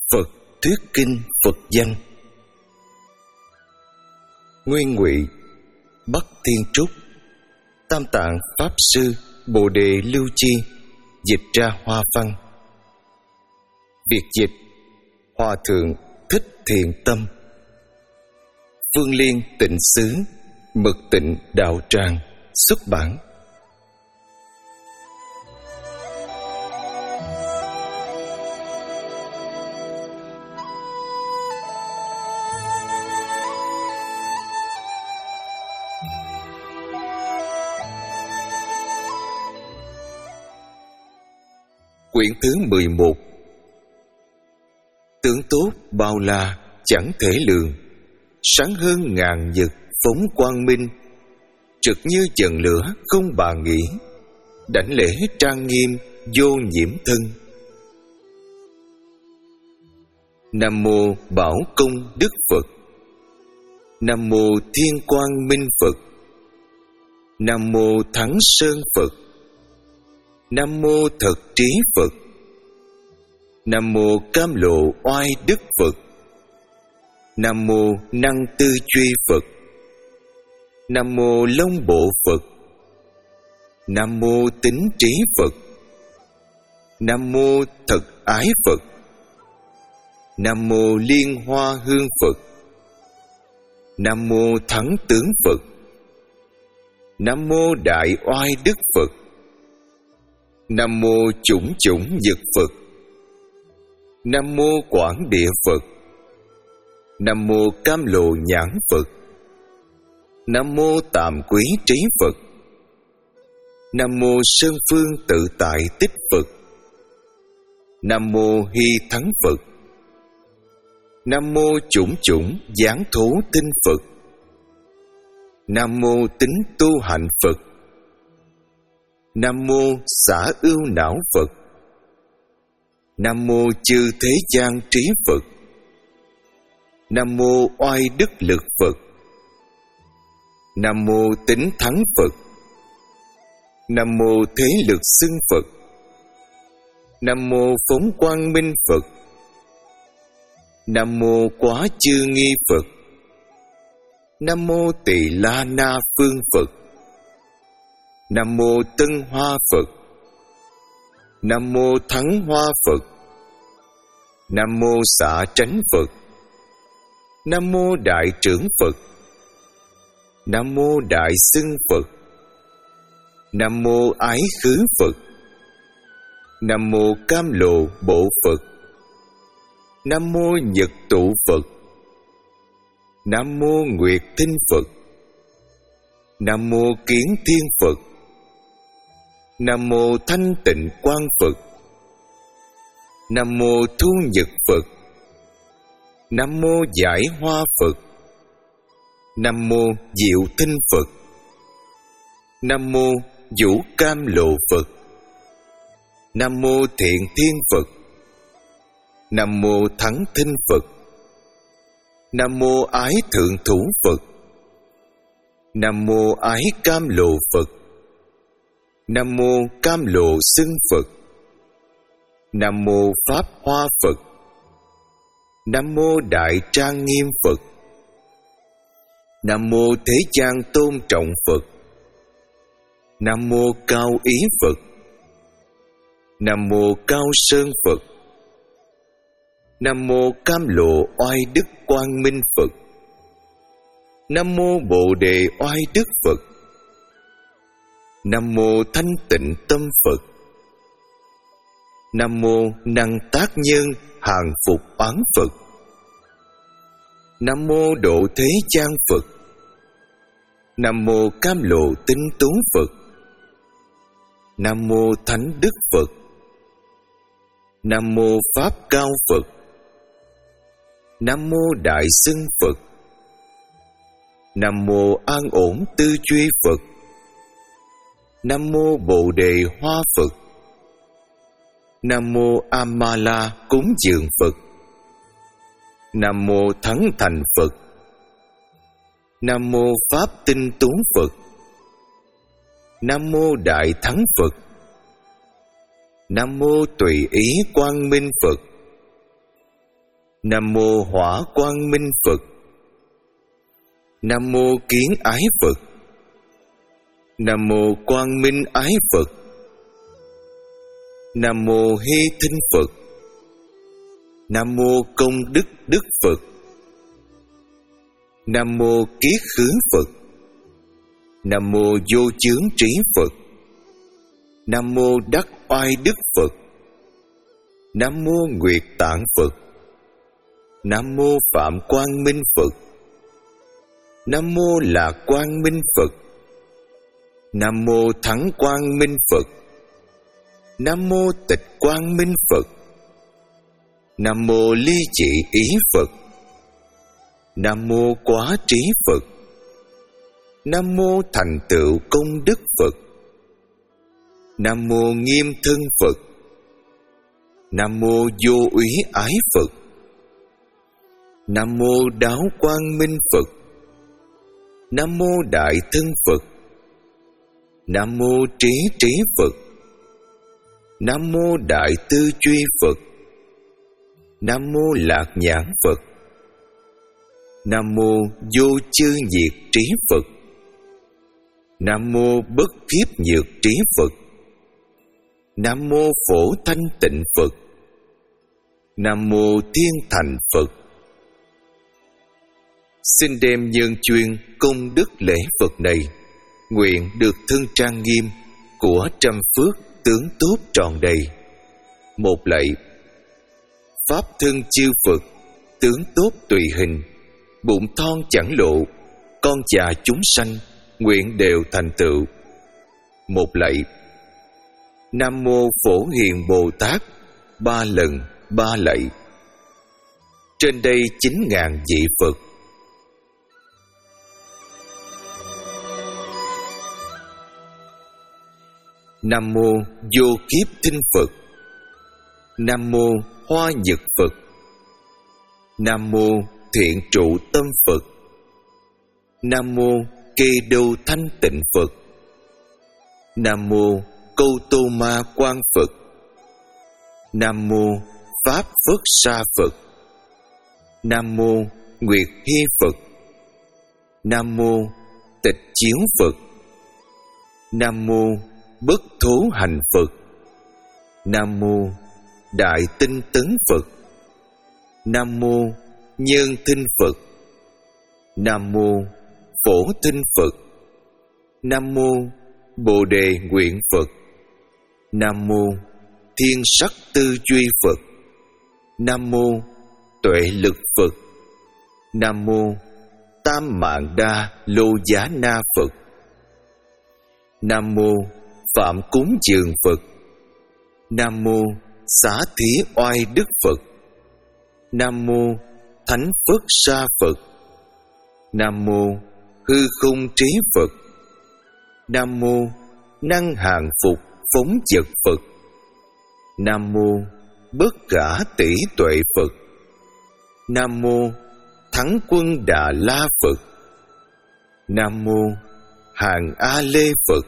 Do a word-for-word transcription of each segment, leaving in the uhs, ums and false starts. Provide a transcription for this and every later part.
Phật thuyết kinh Phật danh. Nguyên Ngụy Bắc Thiên Trúc, Tam Tạng Pháp Sư Bồ Đề Lưu Chi dịch ra hoa văn. Biệt dịch Hòa Thượng Thích Thiện Tâm. Phương Liên Tịnh Xứ Mật Tịnh Đạo Tràng xuất bản. Quyển thứ mười một. Tướng tốt bao la chẳng thể lường, sáng hơn ngàn nhật phóng quang minh, trực như chần lửa không bà nghĩ, đảnh lễ trang nghiêm vô nhiễm thân. Nam mô Bảo Công Đức Phật. Nam mô Thiên Quang Minh Phật. Nam mô Thắng Sơn Phật. Nam mô Thật Trí Phật. Nam mô Cam Lộ Oai Đức Phật. Nam mô Năng Tư Truy Phật. Nam mô Long Bộ Phật. Nam mô Tín Trí Phật. Nam mô Thật Ái Phật. Nam mô Liên Hoa Hương Phật. Nam mô Thắng Tướng Phật. Nam mô Đại Oai Đức Phật. Nam mô Chủng Chủng Dực Phật. Nam mô Quảng Địa Phật. Nam mô Cam Lộ Nhãn Phật. Nam mô Tạm Quý Trí Phật. Nam mô Sơn Phương Tự Tại Tích Phật. Nam mô Hy Thắng Phật. Nam mô Chủng Chủng Giáng Thố Tinh Phật. Nam mô Tính Tu Hạnh Phật. Nam mô Xả Ưu Não Phật. Nam mô Chư Thế Gian Trí Phật. Nam mô Oai Đức Lực Phật. Nam mô Tính Thắng Phật. Nam mô Thế Lực Xưng Phật. Nam mô Phóng Quang Minh Phật. Nam mô Quá Chư Nghi Phật. Nam mô Tỳ La Na Phương Phật. Nam mô Tân Hoa Phật. Nam mô Thắng Hoa Phật. Nam mô Xạ Tránh Phật. Nam mô Đại Trưởng Phật. Nam mô Đại Xưng Phật. Nam mô Ái Khứ Phật. Nam mô Cam Lộ Bộ Phật. Nam mô Nhật Tụ Phật. Nam mô Nguyệt Thinh Phật. Nam mô Kiến Thiên Phật. Nam mô Thanh Tịnh Quang Phật. Nam mô Thu Nhật Phật. Nam mô Giải Hoa Phật. Nam mô Diệu Thinh Phật. Nam mô Vũ Cam Lộ Phật. Nam mô Thiện Thiên Phật. Nam mô Thắng Thinh Phật. Nam mô Ái Thượng Thủ Phật. Nam mô Ái Cam Lộ Phật. Nam mô Cam Lộ Xưng Phật. Nam mô Pháp Hoa Phật. Nam mô Đại Trang Nghiêm Phật. Nam mô Thế Gian Tôn Trọng Phật. Nam mô Cao Ý Phật. Nam mô Cao Sơn Phật. Nam mô Cam Lộ Oai Đức Quang Minh Phật. Nam mô Bồ Đề Oai Đức Phật. Nam mô Thanh Tịnh Tâm Phật. Nam mô Năng Tác Nhân Hàng Phục Oán Phật. Nam mô Độ Thế Gian Phật. Nam mô Cam Lộ Tinh Tú Phật. Nam mô Thánh Đức Phật. Nam mô Pháp Cao Phật. Nam mô Đại Xưng Phật. Nam mô An Ổn Tư Truy Phật. Nam mô Bồ Đề Hoa Phật. Nam mô Amala Cúng Dường Phật. Nam mô Thắng Thành Phật. Nam mô Pháp Tinh Tú Phật. Nam mô Đại Thắng Phật. Nam mô Tùy Ý Quang Minh Phật. Nam mô Hỏa Quang Minh Phật. Nam mô Kiến Ái Phật. Nam mô Quang Minh Ái Phật. Nam mô Hy Thinh Phật. Nam mô Công Đức Đức Phật. Nam mô Kiết Khứ Phật. Nam mô Vô Chướng Trí Phật. Nam mô Đắc Oai Đức Phật. Nam mô Nguyệt Tạng Phật. Nam mô Phạm Quang Minh Phật. Nam mô Lạc Quang Minh Phật. Nam mô Thắng Quang Minh Phật. Nam mô Tịch Quang Minh Phật. Nam mô Ly Trị Ý Phật. Nam mô Quá Trí Phật. Nam mô Thành Tựu Công Đức Phật. Nam mô Nghiêm Thân Phật. Nam mô Vô Úy Ái Phật. Nam mô Đáo Quang Minh Phật. Nam mô Đại Thân Phật. Nam mô Trí Trí Phật. Nam mô Đại Tư Truy Phật. Nam mô Lạc Nhãn Phật. Nam mô Vô Chư Nhiệt Trí Phật. Nam mô Bất Kiếp Nhược Trí Phật. Nam mô Phổ Thanh Tịnh Phật. Nam mô Thiên Thành Phật. Xin đem nhân chuyên công đức lễ Phật này, nguyện được thân trang nghiêm của trăm phước tướng tốt tròn đầy. Một lạy. Pháp thân chư Phật, tướng tốt tùy hình, bụng thon chẳng lộ, con già chúng sanh, nguyện đều thành tựu. Một lạy. Nam mô Phổ Hiền Bồ Tát, ba lần, ba lạy. Trên đây chín ngàn vị Phật. Nam mô Vô Kiếp Thinh Phật. Nam mô Hoa Nhật Phật. Nam mô Thiện Trụ Tâm Phật. Nam mô Kê Đô Thanh Tịnh Phật. Nam mô Câu Tô Ma Quang Phật. Nam mô Pháp Phất Sa Phật. Nam mô Nguyệt Hy Phật. Nam mô Tịch Chiếu Phật. Nam mô Bất Thố Hành Phật. Nam mô Đại Tinh Tấn Phật. Nam mô Nhân Thinh Phật. Nam mô Phổ Thinh Phật. Nam mô Bồ Đề Nguyện Phật. Nam mô Thiên Sắc Tư Duy Phật. Nam mô Tuệ Lực Phật. Nam mô Tam Mạng Đa Lô Giá Na Phật. Nam mô Phạm Cúng Dường Phật. Nam mô Xá Thí Oai Đức Phật. Nam mô Thánh Phất Sa Phật. Nam mô Hư Không Trí Phật. Nam mô Năng Hàng Phục Phóng Vật Phật. Nam mô Bất Khả Tỷ Tuệ Phật. Nam mô Thắng Quân Đà La Phật. Nam mô Hàng A Lê Phật.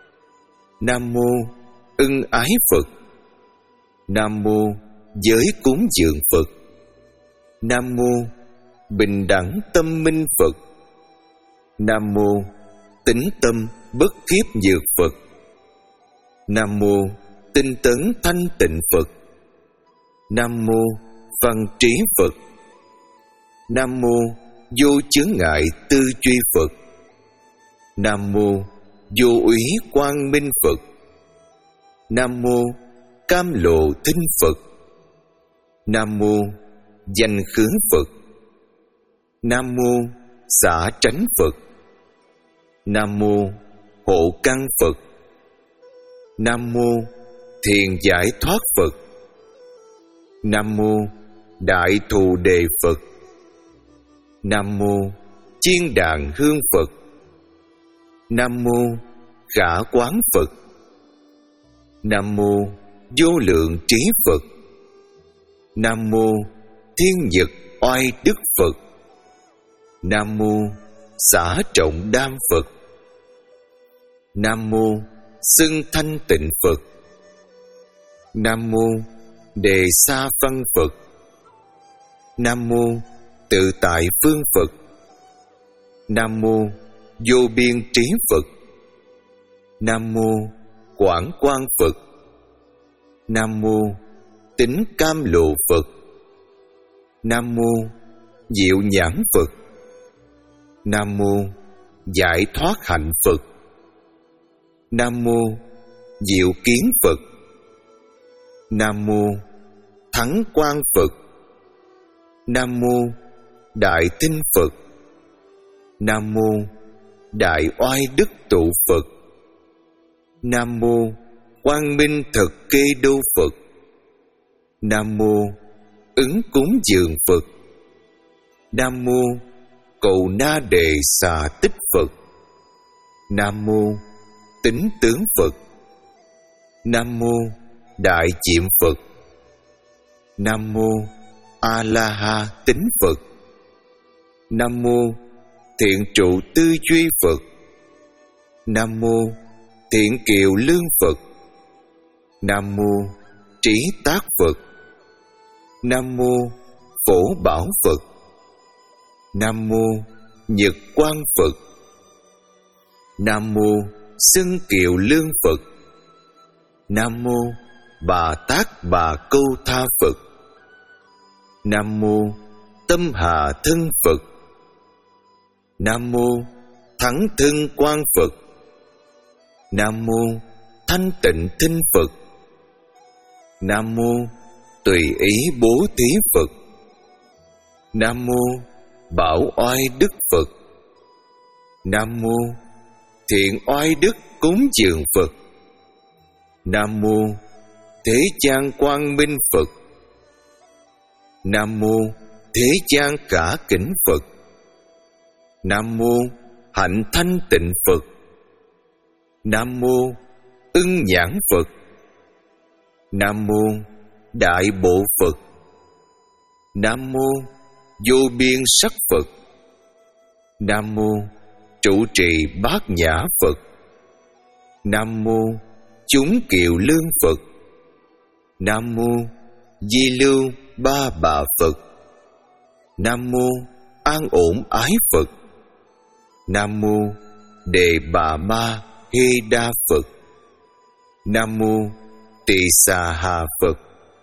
Nam mô Ân Ái Phật. Nam mô Giới Cúng Dường Phật. Nam mô Bình Đẳng Tâm Minh Phật. Nam mô Tĩnh Tâm Bất Kiếp Nhược Phật. Nam mô Tinh Tấn Thanh Tịnh Phật. Nam mô Văn Trí Phật. Nam mô Vô Chướng Ngại Tư Duy Phật. Nam mô Vô Úy Quang Minh Phật. Nam mô Cam Lộ Thinh Phật. Nam mô Danh Khướng Phật. Nam mô Xả Tránh Phật. Nam mô Hộ Căn Phật. Nam mô Thiền Giải Thoát Phật. Nam mô Đại Thù Đề Phật. Nam mô Chiên Đàn Hương Phật. Nam mô Khả Quán Phật. Nam mô Vô Lượng Trí Phật. Nam mô Thiên Nhật Oai Đức Phật. Nam mô Xả Trọng Đam Phật. Nam mô Xưng Thanh Tịnh Phật. Nam mô Đề Sa Văn Phật. Nam mô tự tại phương Phật. Nam mô vô biên trí Phật. Nam mô quảng quang Phật. Nam mô tính cam lộ Phật. Nam mô diệu nhãn Phật. Nam mô giải thoát hạnh Phật. Nam mô diệu kiến Phật. Nam mô thắng quang Phật. Nam mô đại tinh Phật. Nam mô đại oai đức tụ Phật. Nam mô quang minh thật kê đô Phật. Nam mô ứng cúng dường Phật. Nam mô cầu na đề xà tích Phật. Nam mô tính tướng Phật. Nam mô đại chiệm Phật. Nam mô a la ha tính Phật. Nam mô thiện trụ tư duy Phật. Nam mô thiện kiều lương Phật. Nam mô trí tác Phật. Nam mô phổ bảo Phật. Nam mô nhật quang Phật. Nam mô xưng kiều lương Phật. Nam mô bà tát bà câu tha Phật. Nam mô tâm hà thân Phật. Nam mô thắng thân quang Phật. Nam mô thanh tịnh thinh Phật. Nam mô tùy ý bố thí Phật. Nam mô bảo oai đức Phật. Nam mô thiện oai đức cúng dường Phật. Nam mô thế gian quang minh Phật. Nam mô thế gian cả kính Phật. Nam mô hạnh thanh tịnh Phật. Nam mô ưng nhãn Phật. Nam mô đại bộ Phật. Nam mô vô biên sắc Phật. Nam mô trụ trì bát nhã Phật. Nam mô chúng kiều lương Phật. Nam mô di lưu ba bà Phật. Nam mô an ổn ái Phật. Nam mô đề bà ma hê đa Phật. Nam mô tỳ xà hà Phật.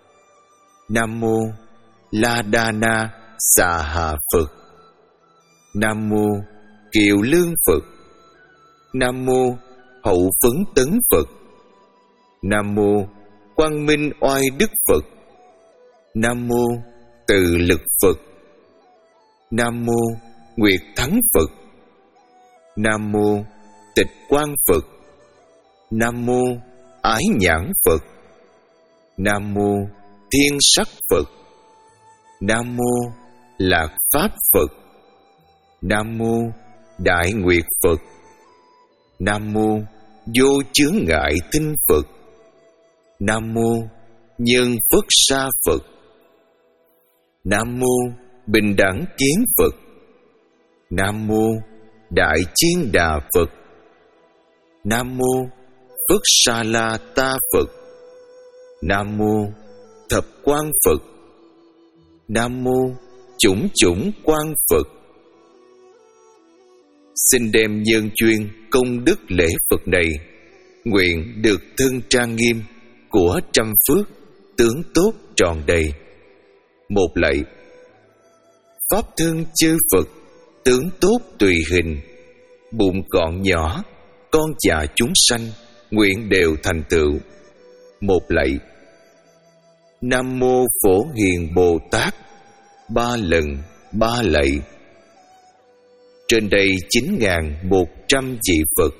Nam mô la đa na xà hà Phật. Nam mô kiều lương Phật. Nam mô hậu phấn tấn Phật. Nam mô quang minh oai đức Phật. Nam mô từ lực Phật. Nam mô nguyệt thắng Phật. Nam mô tịch quang Phật. Nam mô ái nhãn Phật. Nam mô thiên sắc Phật. Nam mô lạc pháp Phật. Nam mô đại nguyệt Phật. Nam mô vô chướng ngại tinh Phật. Nam mô nhân phất sa Phật. Nam mô bình đẳng kiến Phật. Nam mô đại chiên đà Phật. Nam mô phất sa la ta Phật. Nam mô thập quang Phật. Nam mô chủng chủng quang Phật. Xin đem nhân duyên công đức lễ Phật này, nguyện được thân trang nghiêm của trăm phước tướng tốt tròn đầy. Một lạy. Pháp thân chư Phật tướng tốt tùy hình, bụng gọn nhỏ, con già chúng sanh nguyện đều thành tựu. Một lạy. Nam mô Phổ Hiền Bồ Tát. Ba lần ba lạy. Trên đây chín ngàn một trăm vị Phật.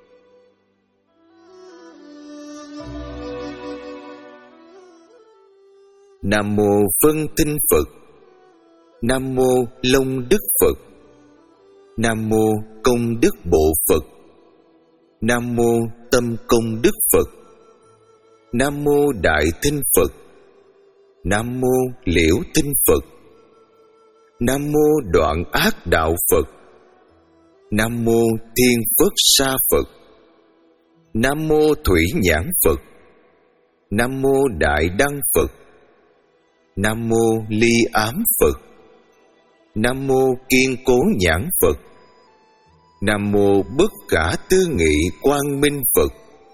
Nam mô Phân Tinh Phật. Nam mô Long Đức Phật. Nam mô Công Đức Bộ Phật. Nam mô Tâm Công Đức Phật. Nam mô Đại Tinh Phật. Nam mô Liễu Tinh Phật. Nam mô Đoạn Ác Đạo Phật. Nam mô Thiên Phất Sa Phật. Nam mô Thủy Nhãn Phật. Nam mô Đại Đăng Phật. Nam mô ly ám Phật. Nam mô kiên cố nhãn Phật. Nam mô bất khả tư nghị quang minh Phật.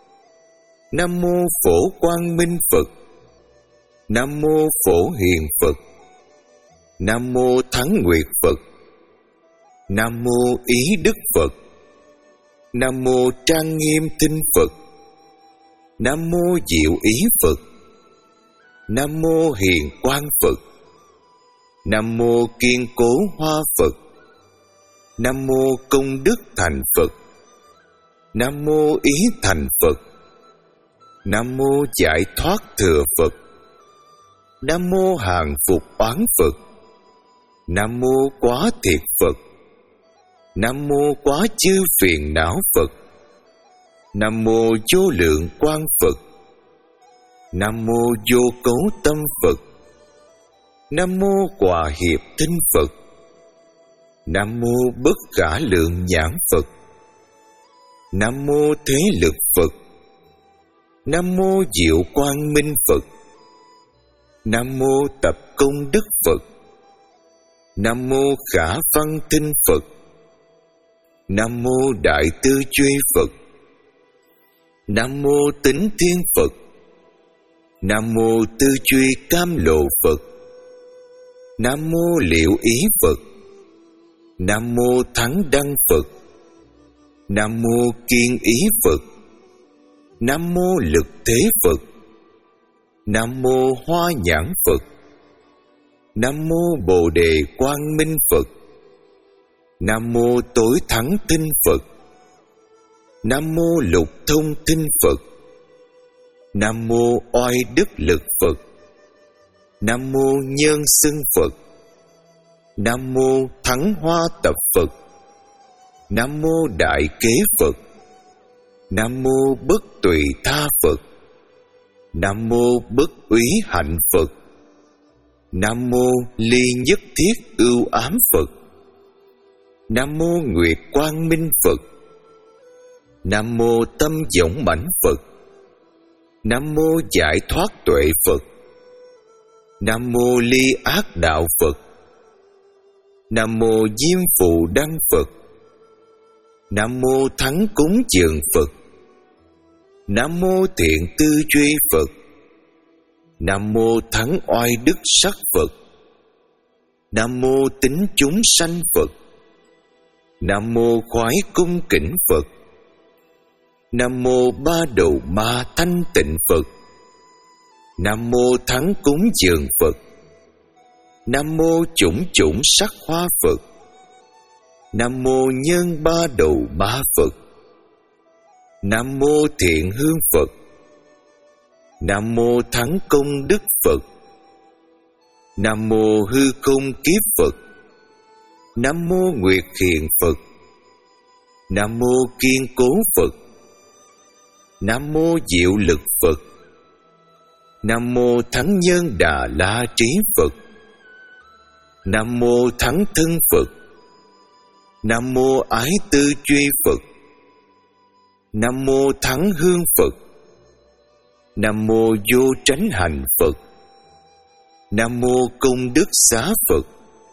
Nam mô phổ quang minh Phật. Nam mô phổ hiền Phật. Nam mô thắng nguyệt Phật. Nam mô ý đức Phật. Nam mô trang nghiêm thinh Phật. Nam mô diệu ý Phật. Nam mô hiền quang Phật. Nam mô kiên cố hoa Phật. Nam mô công đức thành Phật. Nam mô ý thành Phật. Nam mô giải thoát thừa Phật. Nam mô hàng phục oán Phật. Nam mô quá thiệt Phật. Nam mô quá chư phiền não Phật. Nam mô vô lượng quang Phật. Nam mô vô cấu tâm Phật. Nam mô hòa hiệp tinh Phật. Nam mô bất khả lượng nhãn Phật. Nam mô thế lực Phật. Nam mô diệu quang minh Phật. Nam mô tập công đức Phật. Nam mô khả văn thinh Phật. Nam mô đại tư duy Phật. Nam mô tính thiên Phật. Nam mô tư duy cam lộ Phật. Nam mô liệu ý Phật. Nam mô thắng đăng Phật. Nam mô kiên ý Phật. Nam mô lực thế Phật. Nam mô hoa nhãn Phật. Nam mô bồ đề quang minh Phật. Nam mô tối thắng tinh Phật. Nam mô lục thông tinh Phật. Nam mô oai đức lực Phật. Nam mô nhân xưng Phật. Nam mô thắng hoa tập Phật. Nam mô đại kế Phật. Nam mô bất tùy tha Phật. Nam mô bất úy hạnh Phật. Nam mô ly nhất thiết ưu ám Phật. Nam mô nguyệt quang minh Phật. Nam mô tâm dũng mãnh Phật. Nam mô giải thoát tuệ Phật. Nam mô ly ác đạo Phật. Nam mô diêm phù đăng Phật. Nam mô thắng cúng dường Phật. Nam mô thiện tư duy Phật. Nam mô thắng oai đức sắc Phật. Nam mô tính chúng sanh Phật. Nam mô khoái cung kính Phật. Nam mô ba đầu ma thanh tịnh Phật. Nam mô thắng cúng dường Phật. Nam mô chủng chủng sắc hoa Phật. Nam mô nhân ba đầu ba Phật. Nam mô thiện hương Phật. Nam mô thắng công đức Phật. Nam mô hư không kiếp Phật. Nam mô nguyệt hiền Phật. Nam mô kiên cố Phật. Nam mô diệu lực Phật. Nam mô thắng nhân đà la trí Phật. Nam mô thắng thân Phật. Nam mô ái tư duy Phật. Nam mô thắng hương Phật. Nam mô vô tránh hành Phật. Nam mô công đức xá Phật.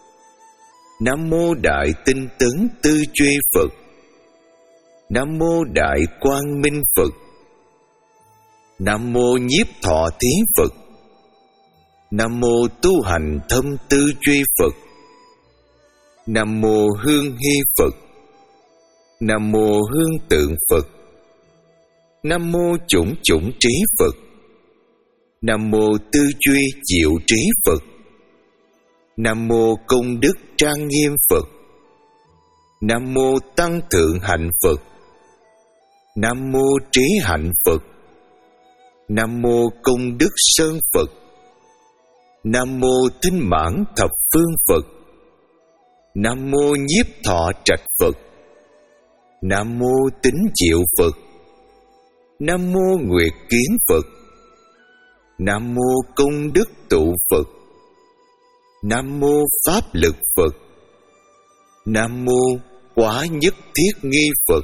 Nam mô đại tinh tấn tư duy Phật. Nam mô đại quang minh Phật. Nam mô nhiếp thọ thí Phật. Nam mô tu hành thâm tư duy Phật. Nam mô hương hy Phật. Nam mô hương tượng Phật. Nam mô chủng chủng trí Phật. Nam mô tư duy diệu trí Phật. Nam mô công đức trang nghiêm Phật. Nam mô tăng thượng hạnh Phật. Nam mô trí hạnh Phật. Nam mô công đức sơn Phật. Nam mô tinh mãn thập phương Phật. Nam mô nhiếp thọ trạch Phật. Nam mô tín diệu Phật. Nam mô nguyệt kiến Phật. Nam mô công đức tụ Phật. Nam mô pháp lực Phật. Nam mô quả nhất thiết nghi Phật.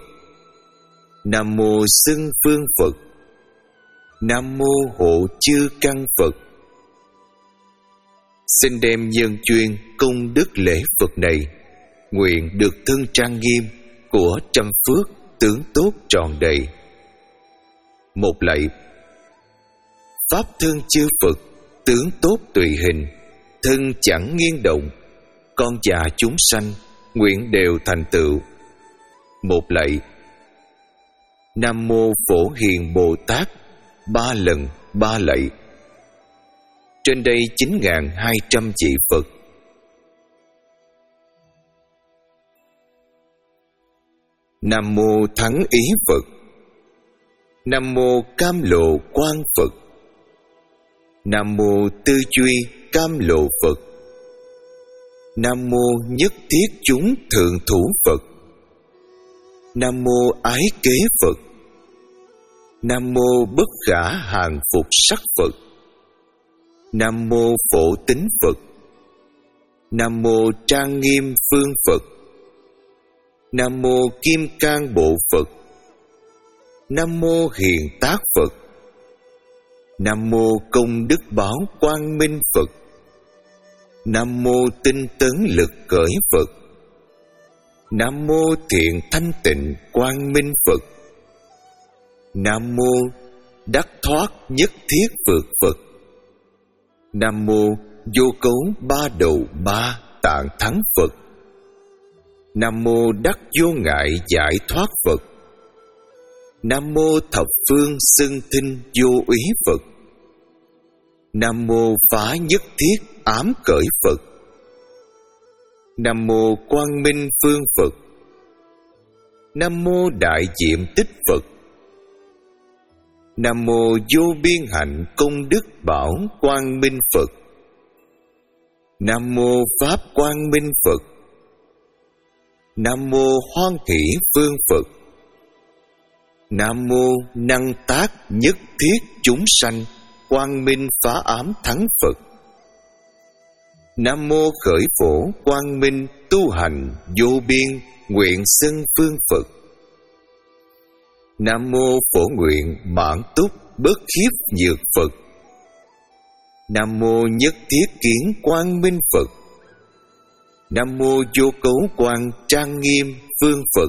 Nam mô xưng phương Phật. Nam mô hộ chư căn Phật. Xin đem nhân duyên công đức lễ Phật này, nguyện được thân trang nghiêm của trăm phước tướng tốt tròn đầy. Một lạy. Pháp thân chư Phật, tướng tốt tùy hình, thân chẳng nghiêng động, con già chúng sanh nguyện đều thành tựu. Một lạy. Nam mô Phổ Hiền Bồ Tát, ba lần ba lạy. Trên đây chín nghìn hai trăm vị Phật. Nam mô Thắng Ý Phật. Nam mô Cam Lộ Quang Phật. Nam mô Tư Duy Cam Lộ Phật. Nam mô Nhất Thiết Chúng Thượng Thủ Phật. Nam mô Ái Kế Phật. Nam mô Bất Khả Hàng Phục Sắc Phật. Nam mô Phổ Tín Phật. Nam mô Trang Nghiêm Phương Phật. Nam mô Kim Cang Bộ Phật. Nam mô Hiền Tác Phật. Nam mô Công Đức Bảo Quang Minh Phật. Nam mô Tinh Tấn Lực Khởi Phật. Nam mô Thiện Thanh Tịnh Quang Minh Phật. Nam mô Đắc Thoát Nhất Thiết Phật Phật. Nam mô Vô Cấu Ba Đầu Ba Tạng Thắng Phật. Nam mô Đắc Vô Ngại Giải Thoát Phật. Nam mô Thập Phương Xưng Thinh Vô Úy Phật. Nam mô Phá Nhất Thiết Ám Cởi Phật. Nam mô Quang Minh Phương Phật. Nam mô Đại Diệm Tích Phật. Nam mô Vô Biên Hạnh Công Đức Bảo Quang Minh Phật. Nam mô Pháp Quang Minh Phật. Nam mô Hoan Hỷ Phương Phật. Nam mô Năng Tác Nhất Thiết Chúng Sanh Quang Minh Phá Ám Thắng Phật. Nam mô Khởi Phổ Quang Minh Tu Hành Vô Biên Nguyện Xưng Phương Phật. Nam mô Phổ Nguyện Mãn Túc Bất Khiếp Nhược Phật. Nam mô Nhất Thiết Kiến Quang Minh Phật. Nam mô Vô Cấu Quang Trang Nghiêm Phương Phật.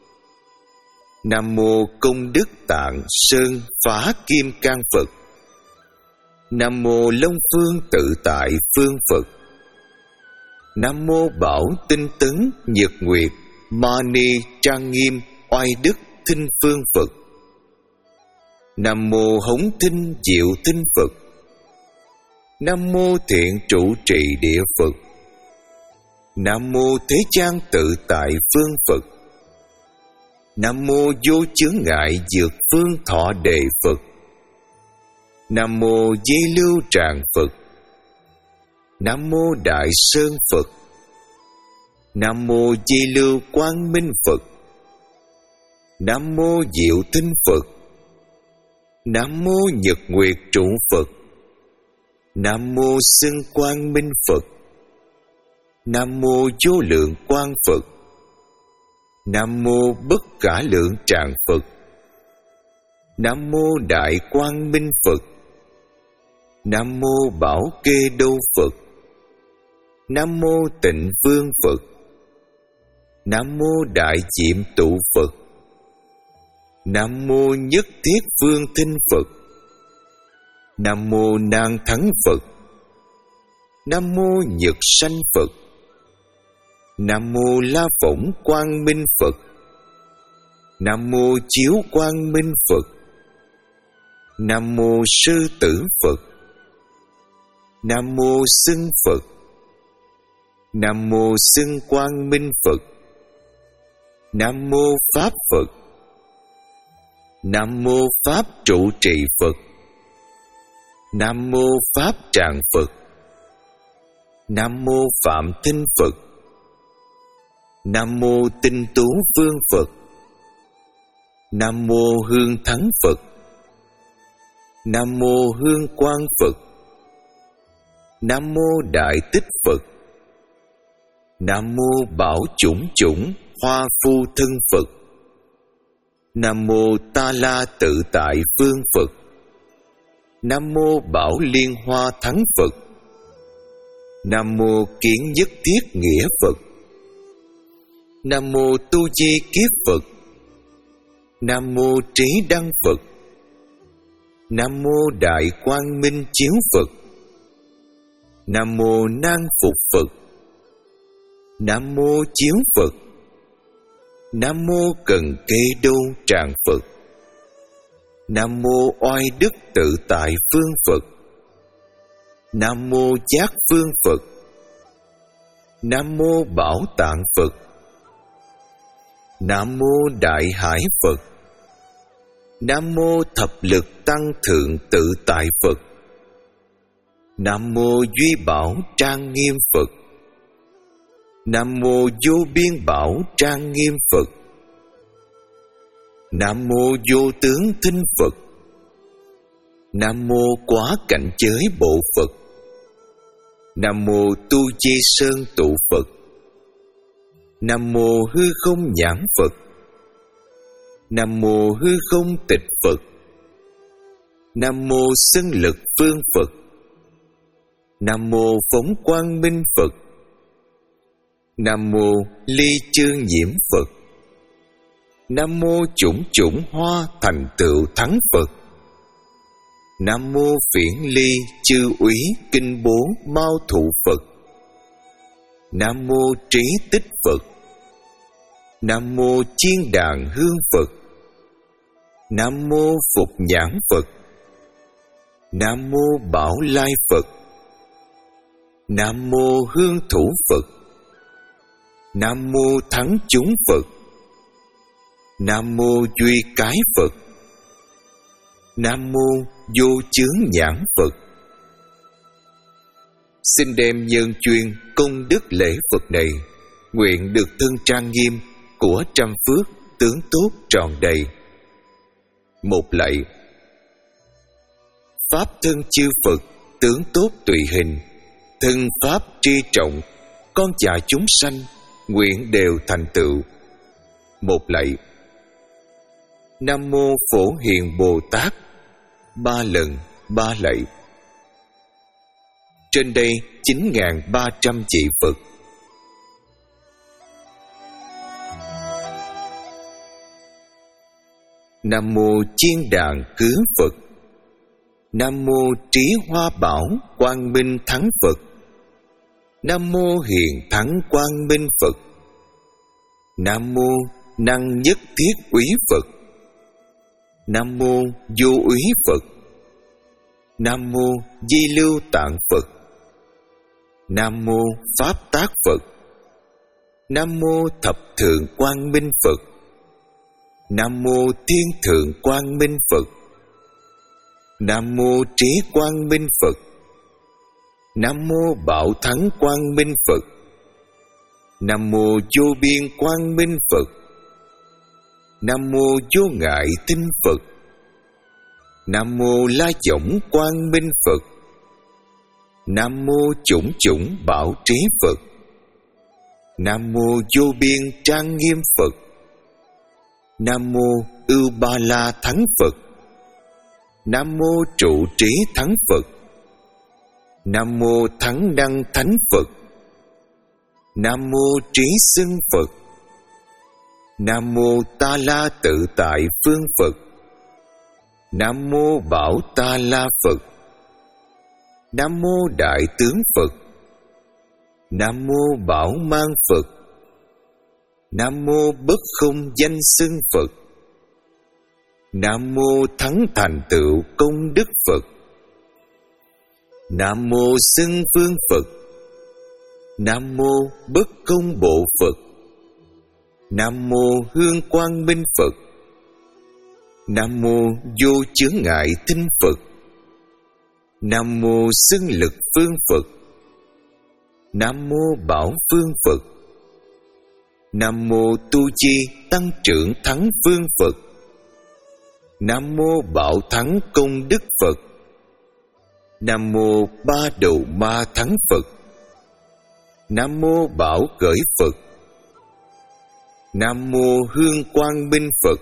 Nam mô Công Đức Tạng Sơn Phá Kim Cang Phật. Nam mô Long Phương Tự Tại Phương Phật. Nam mô Bảo Tinh Tấn Nhật Nguyệt Mani Trang Nghiêm Oai Đức Thinh Phương Phật. Nam mô Hống Thinh Diệu Thinh Phật. Nam mô Thiện Trụ Trì Địa Phật. Nam mô Thế Gian Tự Tại Phương Phật. Nam mô Vô Chướng Ngại Dược Phương Thọ Đề Phật. Nam mô Di Lưu Tràng Phật. Nam mô Đại Sơn Phật. Nam mô Di Lưu Quang Minh Phật. Nam mô Diệu Tinh Phật. Nam mô Nhật Nguyệt Trụ Phật. Nam mô Xưng Quang Minh Phật. Nam mô Vô Lượng Quang Phật. Nam mô Bất Khả Lượng Tràng Phật. Nam mô Đại Quang Minh Phật. Nam mô Bảo Kê Đô Phật. Nam mô Tịnh Vương Phật. Nam mô Đại Diệm Tụ Phật. Nam mô Nhất Thiết Phương Thinh Phật. Nam mô Nan Thắng Phật. Nam mô Nhật Sanh Phật. Nam mô La Phổng Quang Minh Phật. Nam mô Chiếu Quang Minh Phật. Nam mô Sư Tử Phật. Nam mô Xưng Phật. Nam mô Xưng Quang Minh Phật. Nam mô Pháp Phật. Nam mô Pháp Trụ Trì Phật. Nam mô Pháp Tràng Phật. Nam mô Phạm Thinh Phật. Nam mô Tinh Tú Phương Phật. Nam mô Hương Thắng Phật. Nam mô Hương Quang Phật. Nam mô Đại Tích Phật. Nam mô Bảo Chủng Chủng Hoa Phu Thân Phật. Nam mô Ta La Tự Tại Phương Phật. Nam mô Bảo Liên Hoa Thắng Phật. Nam mô kiến nhất thiết nghĩa Phật. Nam mô tu di kiết Phật. Nam mô trí đăng Phật. Nam mô đại quang minh chiếu Phật. Nam mô nan phục Phật. Nam mô chiếu Phật. Nam mô cần kê đô tràng Phật. Nam mô oai đức tự tại phương Phật. Nam mô giác phương Phật. Nam mô bảo tạng Phật. Nam mô đại hải Phật. Nam mô thập lực tăng thượng tự tại Phật. Nam mô duy bảo trang nghiêm Phật. Nam mô vô biên bảo trang nghiêm Phật. Nam mô vô tướng thinh Phật. Nam mô quá cảnh giới bộ Phật. Nam mô tu chi sơn tụ Phật. Nam mô hư không nhãn Phật. Nam mô hư không tịch Phật. Nam mô xưng lực phương Phật. Nam mô phóng quang minh Phật. Nam mô ly chương nhiễm Phật. Nam mô chủng chủng hoa thành tựu thắng Phật. Nam mô phiển ly chư úy kinh bố mau thụ Phật. Nam mô trí tích Phật. Nam mô chiên đàn hương Phật. Nam mô phục nhãn Phật. Nam mô bảo lai Phật. Nam mô hương thủ Phật. Nam mô thắng chúng Phật. Nam mô duy cái Phật. Nam mô vô chướng nhãn Phật. Xin đem nhân chuyên công đức lễ Phật này, nguyện được thân trang nghiêm của trăm phước tướng tốt tròn đầy. Một lạy. Pháp thân chư Phật tướng tốt tùy hình, thân pháp tri trọng, con chài chúng sanh nguyện đều thành tựu. Một lạy. Nam mô Phổ Hiền Bồ Tát. Ba lần ba lạy. Trên đây chín nghìn ba trăm vị Phật. Nam mô chiên đàn cứu Phật. Nam mô trí hoa bảo quang minh thắng Phật. Nam mô hiền thắng quang minh Phật. Nam mô năng nhất thiết úy Phật. Nam mô vô úy Phật. Nam mô di lưu tạng Phật. Nam mô pháp tác Phật. Nam mô thập thượng quang minh Phật. Nam mô thiên thượng quang minh Phật. Nam mô trí quang minh Phật. Nam mô bảo thắng quang minh Phật. Nam mô vô biên quang minh Phật. Nam mô vô ngại tinh Phật. Nam mô la chổng quang minh Phật. Nam mô chủng chủng bảo trí Phật. Nam mô vô biên trang nghiêm Phật. Nam mô ưu ba la thắng Phật. Nam mô trụ trí thắng Phật. Nam mô thắng năng thánh Phật. Nam mô trí xưng Phật. Nam mô ta la tự tại phương Phật. Nam mô bảo ta la Phật. Nam mô đại tướng Phật. Nam mô bảo mang Phật. Nam mô bất không danh xưng Phật. Nam mô thắng thành tựu công đức Phật. Nam mô xưng phương Phật. Nam mô bất công bộ Phật. Nam mô hương quang minh Phật. Nam mô vô chướng ngại tinh Phật. Nam mô xưng lực phương Phật. Nam mô bảo phương Phật. Nam mô tu chi tăng trưởng thắng phương Phật. Nam mô bảo thắng công đức Phật. Nam mô ba đầu ma thắng Phật. Nam mô bảo cởi Phật. Nam mô hương quang minh Phật.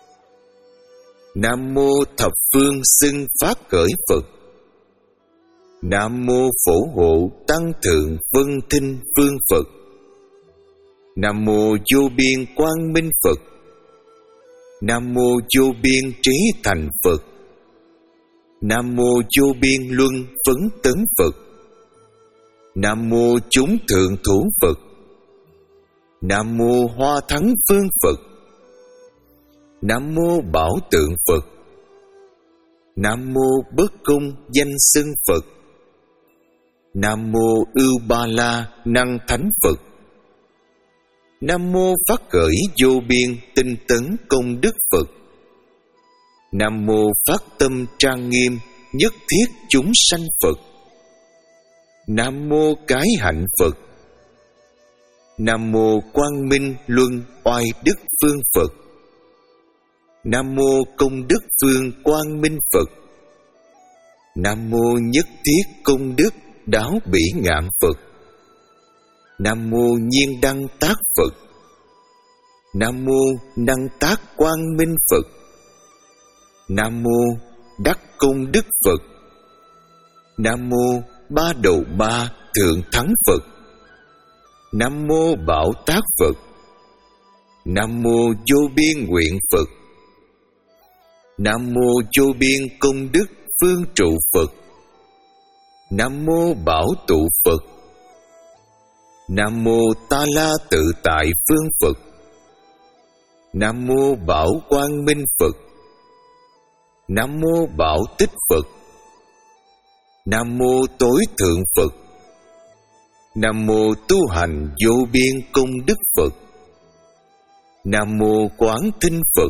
Nam mô thập phương xưng pháp cởi Phật. Nam mô Phổ Hộ Tăng Thượng Vân Thinh Phương Phật. Nam mô Vô Biên Quang Minh Phật. Nam mô Vô Biên Trí Thành Phật. Nam mô Vô Biên Luân Phấn Tấn Phật. Nam mô Chúng Thượng Thủ Phật. Nam mô Hoa Thắng Phương Phật. Nam mô Bảo Tượng Phật. Nam mô Bất Công Danh Xưng Phật. Nam mô Ưu Ba La Năng Thánh Phật. Nam mô Phát Khởi Vô Biên Tinh Tấn Công Đức Phật. Nam mô Phát Tâm Trang Nghiêm Nhất Thiết Chúng Sanh Phật. Nam mô Cái Hạnh Phật. Nam mô Quang Minh Luân Oai Đức Phương Phật. Nam mô Công Đức Phương Quang Minh Phật. Nam mô Nhất Thiết Công Đức Đáo Bỉ Ngạn Phật. Nam mô Nhiên Đăng Tác Phật. Nam mô Năng Tác Quang Minh Phật. Nam mô Đắc Công Đức Phật. Nam mô Ba Đầu Ba Thượng Thắng Phật. Nam mô Bảo Tác Phật. Nam mô Vô Biên Nguyện Phật. Nam mô Vô Biên Công Đức Phương Trụ Phật. Nam mô Bảo Tụ Phật. Nam mô Ta La Tự Tại Phương Phật. Nam mô Bảo Quang Minh Phật. Nam mô Bảo Tích Phật. Nam mô Tối Thượng Phật. Nam mô Tu Hành Vô Biên Công Đức Phật. Nam mô Quán Thinh Phật.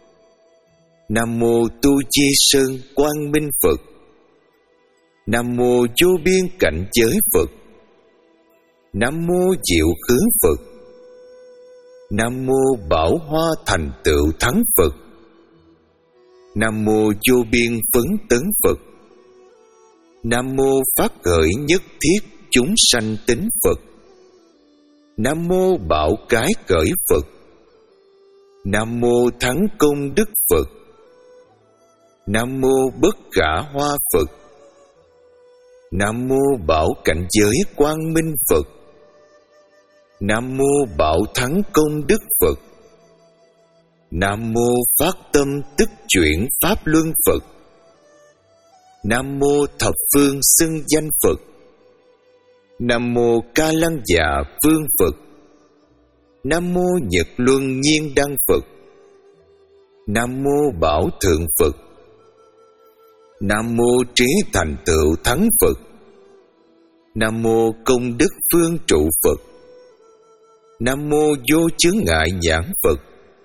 Nam mô Tu Chi Sơn Quang Minh Phật. Nam mô Vô Biên Cảnh Giới Phật. Nam mô Diệu Khứ Phật. Nam mô Bảo Hoa Thành Tựu Thắng Phật. Nam mô Vô Biên Phấn Tấn Phật. Nam mô Phát Khởi Nhất Thiết Chúng Sanh Tính Phật. Nam mô Bảo Cái Cởi Phật. Nam mô Thắng Công Đức Phật. Nam mô Bất Khả Hoa Phật. Nam mô Bảo Cảnh Giới Quang Minh Phật. Nam mô Bảo Thắng Công Đức Phật. Nam mô Phát Tâm Tức Chuyển Pháp Luân Phật. Nam mô Thập Phương Xưng Danh Phật. Nam mô Ca Lăng Dạ Phương Phật. Nam mô Nhật Luân Nhiên Đăng Phật. Nam mô Bảo Thượng Phật. Nam mô Trí Thành Tựu Thắng Phật. Nam mô Công Đức Phương Trụ Phật. Nam mô Vô Chướng Ngại Nhãn Phật.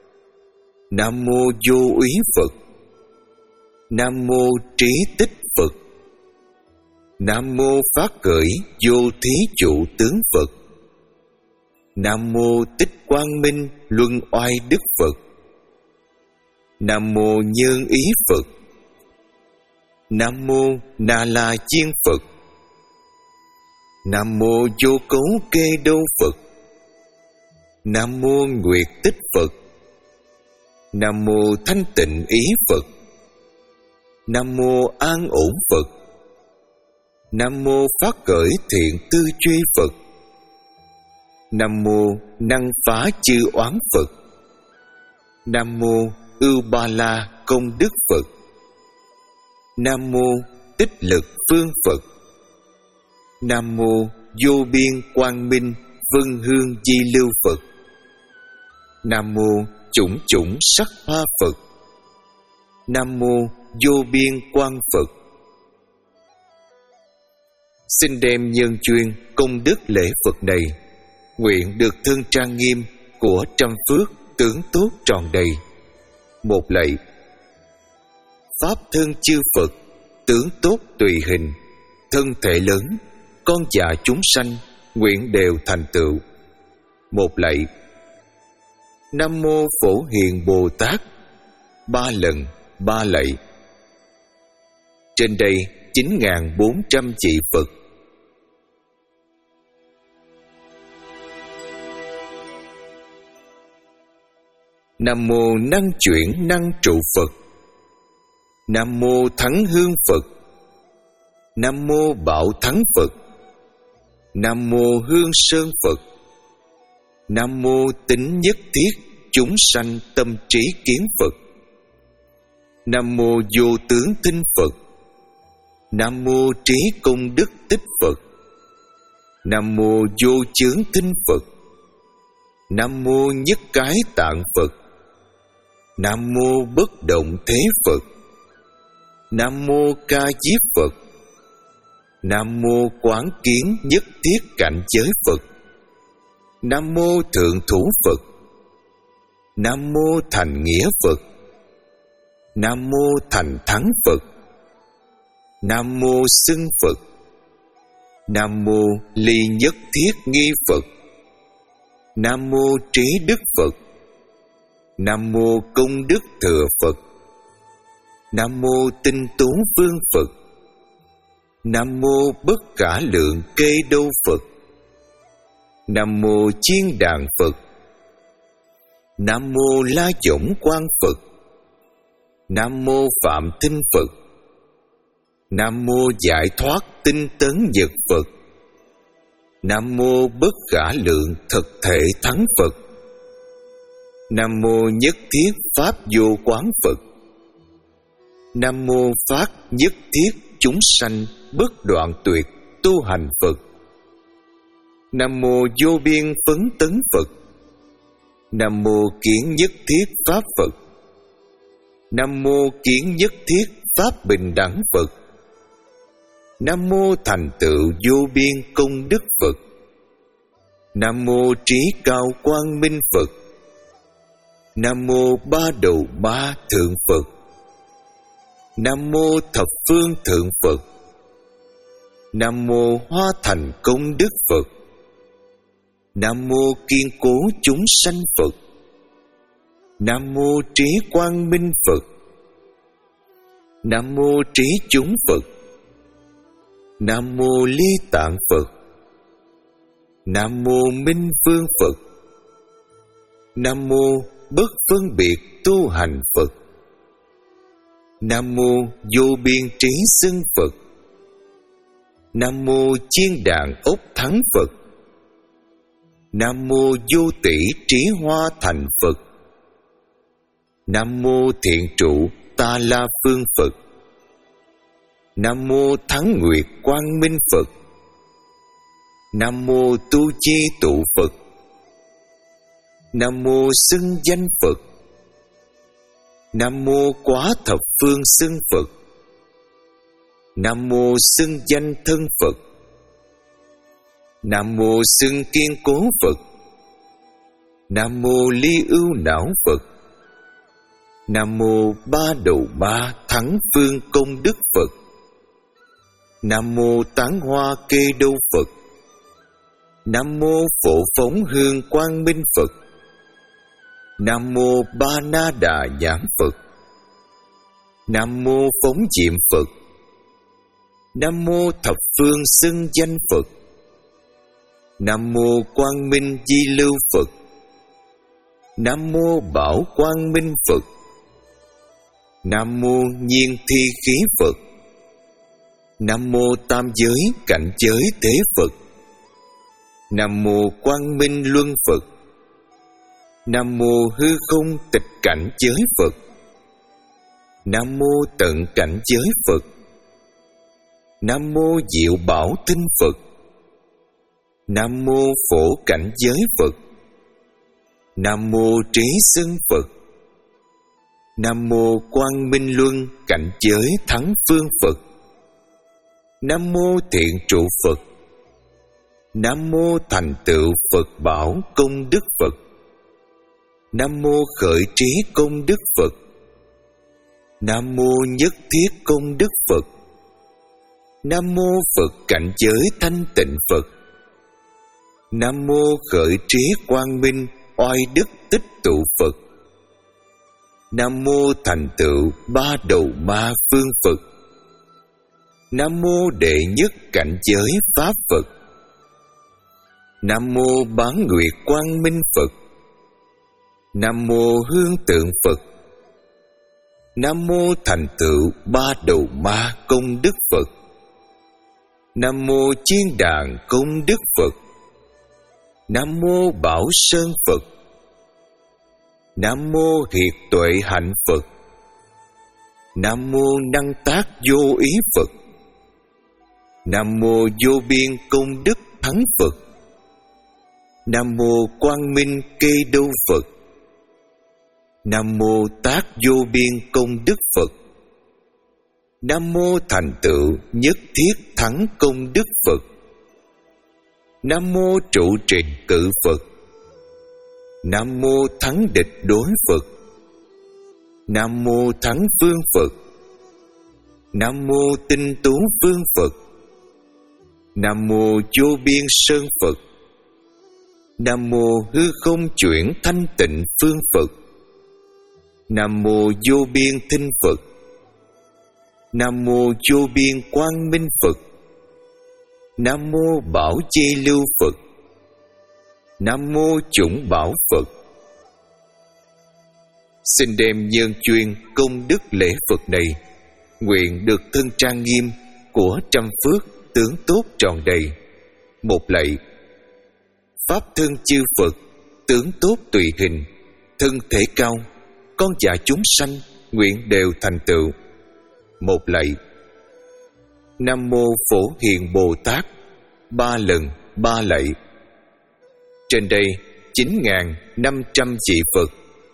Nam mô Vô Úy Phật. Nam mô Trí Tích Phật. Nam mô Phát Khởi Vô Thí Trụ Tướng Phật. Nam mô Tích Quang Minh Luân Oai Đức Phật. Nam mô Nhân Ý Phật. Nam mô Na La Chiên Phật. Nam mô Vô Cấu Kê Đô Phật. Nam mô Nguyệt Tích Phật. Nam mô Thanh Tịnh Ý Phật. Nam mô An Ổn Phật. Nam mô Phát Khởi Thiện Tư Truy Phật. Nam mô Năng Phá Chư Oán Phật. Nam mô Ưu Ba La Công Đức Phật. Nam mô Tích Lực Phương Phật. Nam mô Vô Biên Quang Minh Vân Hương Di Lưu Phật. Nam mô Chủng Chủng Sắc Hoa Phật. Nam mô Vô Biên Quang Phật. Xin đem nhân duyên công đức lễ Phật này, nguyện được thân trang nghiêm của trăm phước tướng tốt tròn đầy. Một lạy. Pháp thân chư Phật, tướng tốt tùy hình, thân thể lớn, con dạ chúng sanh, nguyện đều thành tựu. Một lạy. Nam mô Phổ Hiền Bồ Tát. Ba lần, ba lạy. Trên đây chín nghìn bốn trăm vị Phật. Nam mô Năng Chuyển Năng Trụ Phật. Nam mô Thắng Hương Phật. Nam mô Bảo Thắng Phật. Nam mô Hương Sơn Phật. Nam mô Tính Nhất Thiết Chúng Sanh Tâm Trí Kiến Phật. Nam mô Vô Tướng Tinh Phật. Nam mô Trí Công Đức Tích Phật. Nam mô Vô Chướng Tinh Phật. Nam mô Nhất Cái Tạng Phật. Nam mô Bất Động Thế Phật. Nam mô Ca Diếp Phật. Nam mô Quán Kiến Nhất Thiết Cảnh Giới Phật. Nam mô Thượng Thủ Phật. Nam mô Thành Nghĩa Phật. Nam mô Thành Thắng Phật. Nam mô Xưng Phật. Nam mô Ly Nhất Thiết Nghi Phật. Nam mô Trí Đức Phật. Nam mô Công Đức Thừa Phật. Nam mô Tinh Tú Vương Phật. Nam mô Bất Khả Lượng Kê Đô Phật. Nam mô Chiên Đàn Phật. Nam mô La Dũng Quang Phật. Nam mô Phạm Tinh Phật. Nam mô Giải Thoát Tinh Tấn Nhật Phật. Nam mô Bất Khả Lượng Thực Thể Thắng Phật. Nam mô Nhất Thiết Pháp Vô Quán Phật. Nam mô Phát Nhất Thiết Chúng Sanh Bất Đoạn Tuyệt Tu Hành Phật. Nam mô Vô Biên Phấn Tấn Phật. Nam mô Kiến Nhất Thiết Pháp Phật. Nam mô Kiến Nhất Thiết Pháp Bình Đẳng Phật. Nam mô Thành Tựu Vô Biên Công Đức Phật. Nam mô Trí Cao Quang Minh Phật. Nam mô Ba Đầu Ba Thượng Phật. Nam mô Thập Phương Thượng Phật. Nam mô Hoa Thành Công Đức Phật. Nam mô Kiên Cố Chúng Sanh Phật. Nam mô Trí Quang Minh Phật. Nam mô Trí Chúng Phật. Nam mô Ly Tạng Phật. Nam mô Minh Vương Phật. Nam mô Bất Phân Biệt Tu Hành Phật. Nam mô Vô Biên Trí Xưng Phật. Nam mô Chiên Đàn Ốc Thắng Phật. Nam mô Vô Tỷ Trí Hoa Thành Phật. Nam mô Thiện Trụ Ta La Phương Phật. Nam mô Thắng Nguyệt Quang Minh Phật. Nam mô Tu Chi Tụ Phật. Nam mô Xưng Danh Phật. Nam mô Quá Thập Phương Xưng Phật. Nam mô Xưng Danh Thân Phật. Nam mô Xưng Kiên Cố Phật. Nam mô Ly Ưu Não Phật. Nam mô Ba Đầu Ba Thắng Phương Công Đức Phật. Nam mô Tán Hoa Kê Đô Phật. Nam mô Phổ Phóng Hương Quang Minh Phật. Nam mô Ba Na Đà Nhãn Phật. Nam mô Phóng Diệm Phật. Nam mô Thập Phương Xưng Danh Phật. Nam mô Quang Minh Di Lưu Phật. Nam mô Bảo Quang Minh Phật. Nam mô Nhiên Thi Khí Phật. Nam mô Tam Giới Cảnh Giới Thế Phật. Nam mô Quang Minh Luân Phật. Nam mô Hư Không Tịch Cảnh Giới Phật. Nam mô Tận Cảnh Giới Phật. Nam mô Diệu Bảo Tinh Phật. Nam mô Phổ Cảnh Giới Phật. Nam mô Trí Xưng Phật. Nam mô Quang Minh Luân Cảnh Giới Thắng Phương Phật. Nam mô Thiện Trụ Phật. Nam mô Thành Tựu Phật Bảo Công Đức Phật. Nam mô Khởi Trí Công Đức Phật. Nam mô Nhất Thiết Công Đức Phật. Nam mô Phật Cảnh Giới Thanh Tịnh Phật. Nam mô Khởi Trí Quang Minh Oai Đức Tích Tụ Phật. Nam mô Thành Tựu Ba Đầu Ma Phương Phật. Nam mô Đệ Nhất Cảnh Giới Pháp Phật. Nam mô Bán Nguyệt Quang Minh Phật. Nam mô Hương Tượng Phật. Nam mô Thành Tựu Ba Đầu Ma Công Đức Phật. Nam mô chiên đàn công đức Phật. Nam mô Bảo Sơn Phật. Nam mô Hiệt Tuệ Hạnh Phật. Nam mô Năng Tác Vô Ý Phật. Nam mô Vô Biên Công Đức Thắng Phật. Nam mô Quang Minh Kê Đô Phật. Nam mô Tác Vô Biên Công Đức Phật. Nam mô Thành Tựu Nhất Thiết Thắng Công Đức Phật. Nam mô Trụ Trì Cự Phật. Nam mô Thắng Địch Đối Phật. Nam mô Thắng Vương Phật. Nam mô Tinh Tú Vương Phật. Nam mô Vô Biên Sơn Phật. Nam mô Hư Không Chuyển Thanh Tịnh Phương Phật. Nam mô Vô Biên Thinh Phật. Nam mô Vô Biên Quang Minh Phật. Nam mô Bảo Chi Lưu Phật. Nam mô Chủng Bảo Phật. Xin đem nhân chuyên công đức lễ Phật này, nguyện được thân trang nghiêm của trăm phước tướng tốt tròn đầy. Một lạy. Pháp thân chư Phật, tướng tốt tùy hình, thân thể cao, con dạ chúng sanh nguyện đều thành tựu. Một lạy. Nam mô Phổ Hiền Bồ Tát, ba lần ba lạy. Trên đây chín ngàn năm trăm vị Phật.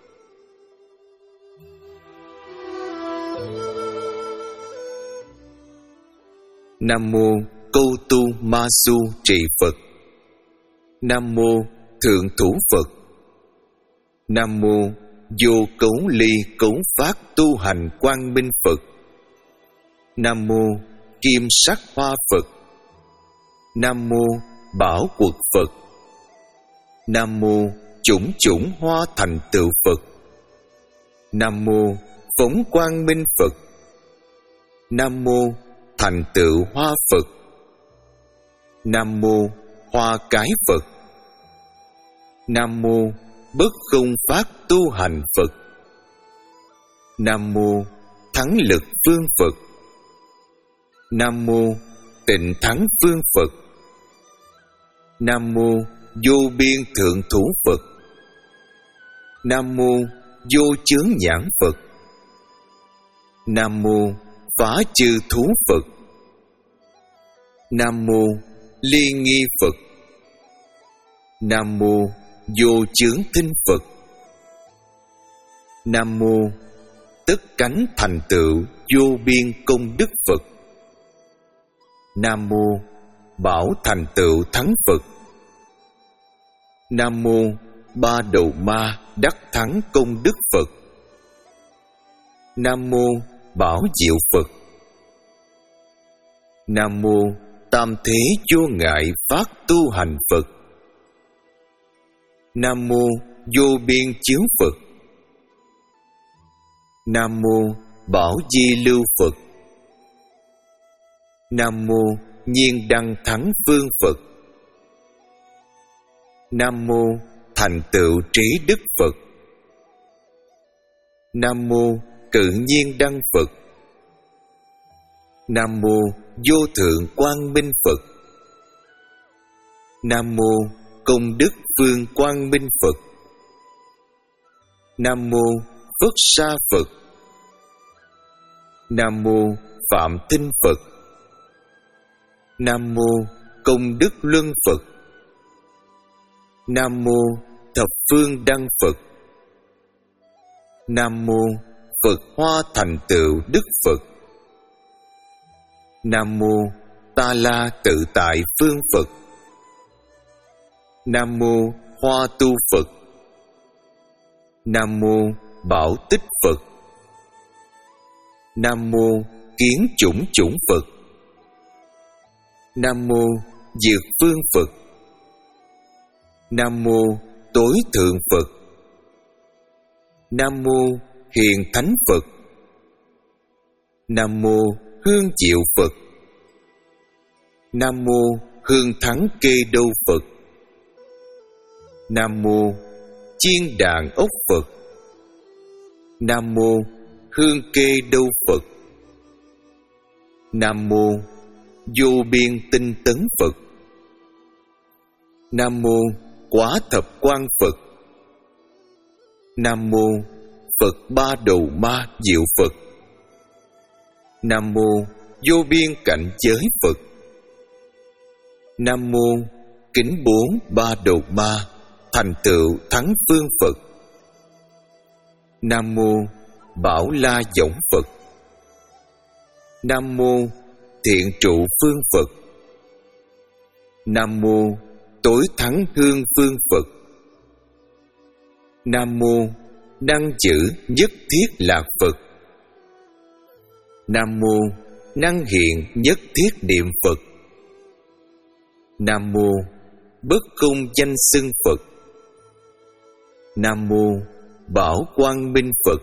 Nam mô Câu Tu Ma Su Trì Phật. Nam mô Thượng Thủ Phật. Nam mô Vô Cấu Ly Cấu Phát Tu Hành Quang Minh Phật. Nam mô Kim Sắc Hoa Phật. Nam mô Bảo Quật Phật. Nam mô Chủng Chủng Hoa Thành Tựu Phật. Nam mô Phóng Quang Minh Phật. Nam mô Thành Tựu Hoa Phật. Nam mô Hoa Cái Phật. Nam mô Bất Không Phát Tu Hành Phật. Nam mô Thắng Lực Phương Phật. Nam mô Tịnh Thắng Phương Phật. Nam mô Vô Biên Thượng Thủ Phật. Nam mô Vô Chướng Nhãn Phật. Nam mô Phá Chư Thú Phật. Nam mô Liên Nghi Phật. Nam mô Vô Chướng Thinh Phật. Nam mô Tất Cánh Thành Tựu Vô Biên Công Đức Phật. Nam mô Bảo Thành Tựu Thắng Phật. Nam mô Ba Đầu Ma Đắc Thắng Công Đức Phật. Nam mô Bảo Diệu Phật. Nam mô Tam Thế Vô Ngại Phát Tu Hành Phật. Nam mô Vô Biên Chiếu Phật. Nam mô Bảo Di Lưu Phật. Nam mô Nhiên Đăng Thắng Vương Phật. Nam mô Thành Tựu Trí Đức Phật. Nam mô Cự Nhiên Đăng Phật. Nam mô Vô Thượng Quang Minh Phật. Nam mô Công Đức Phương Quang Minh Phật. Nam mô Phất Sa Phật. Nam mô Phạm Tinh Phật. Nam mô Công Đức Luân Phật. Nam mô Thập Phương Đăng Phật. Nam mô Phật Hoa Thành Tựu Đức Phật. Nam mô Ta La Tự Tại Phương Phật. Nam mô Hoa Tu Phật. Nam mô Bảo Tích Phật. Nam mô Kiến Chủng Chủng Phật. Nam mô Dược Phương Phật. Nam mô Tối Thượng Phật. Nam mô Hiền Thánh Phật. Nam mô Hương Diệu Phật. Nam mô Hương Thắng Kê Đô Phật. Nam mô Chiên Đàn Ốc Phật. Nam mô Hương Kê Đô Phật. Nam mô vô biên tinh tấn Phật. Nam mô Quá Thập Quan Phật. Nam mô Phật Ba Đầu Ma Diệu Phật. Nam mô Vô Biên Cảnh Giới Phật. Nam mô Kính Bốn Ba Đầu Ma Thành Tựu Thắng Phương Phật. Nam mô Bảo La Võng Phật. Nam mô Thiện Trụ Phương Phật. Nam mô Tối Thắng Hương Phương Phật. Nam mô Năng Chữ Nhất Thiết Lạc Phật. Nam mô Năng Hiện Nhất Thiết Niệm Phật. Nam mô Bất Công Danh Xưng Phật. Nam mô Bảo Quang Minh Phật.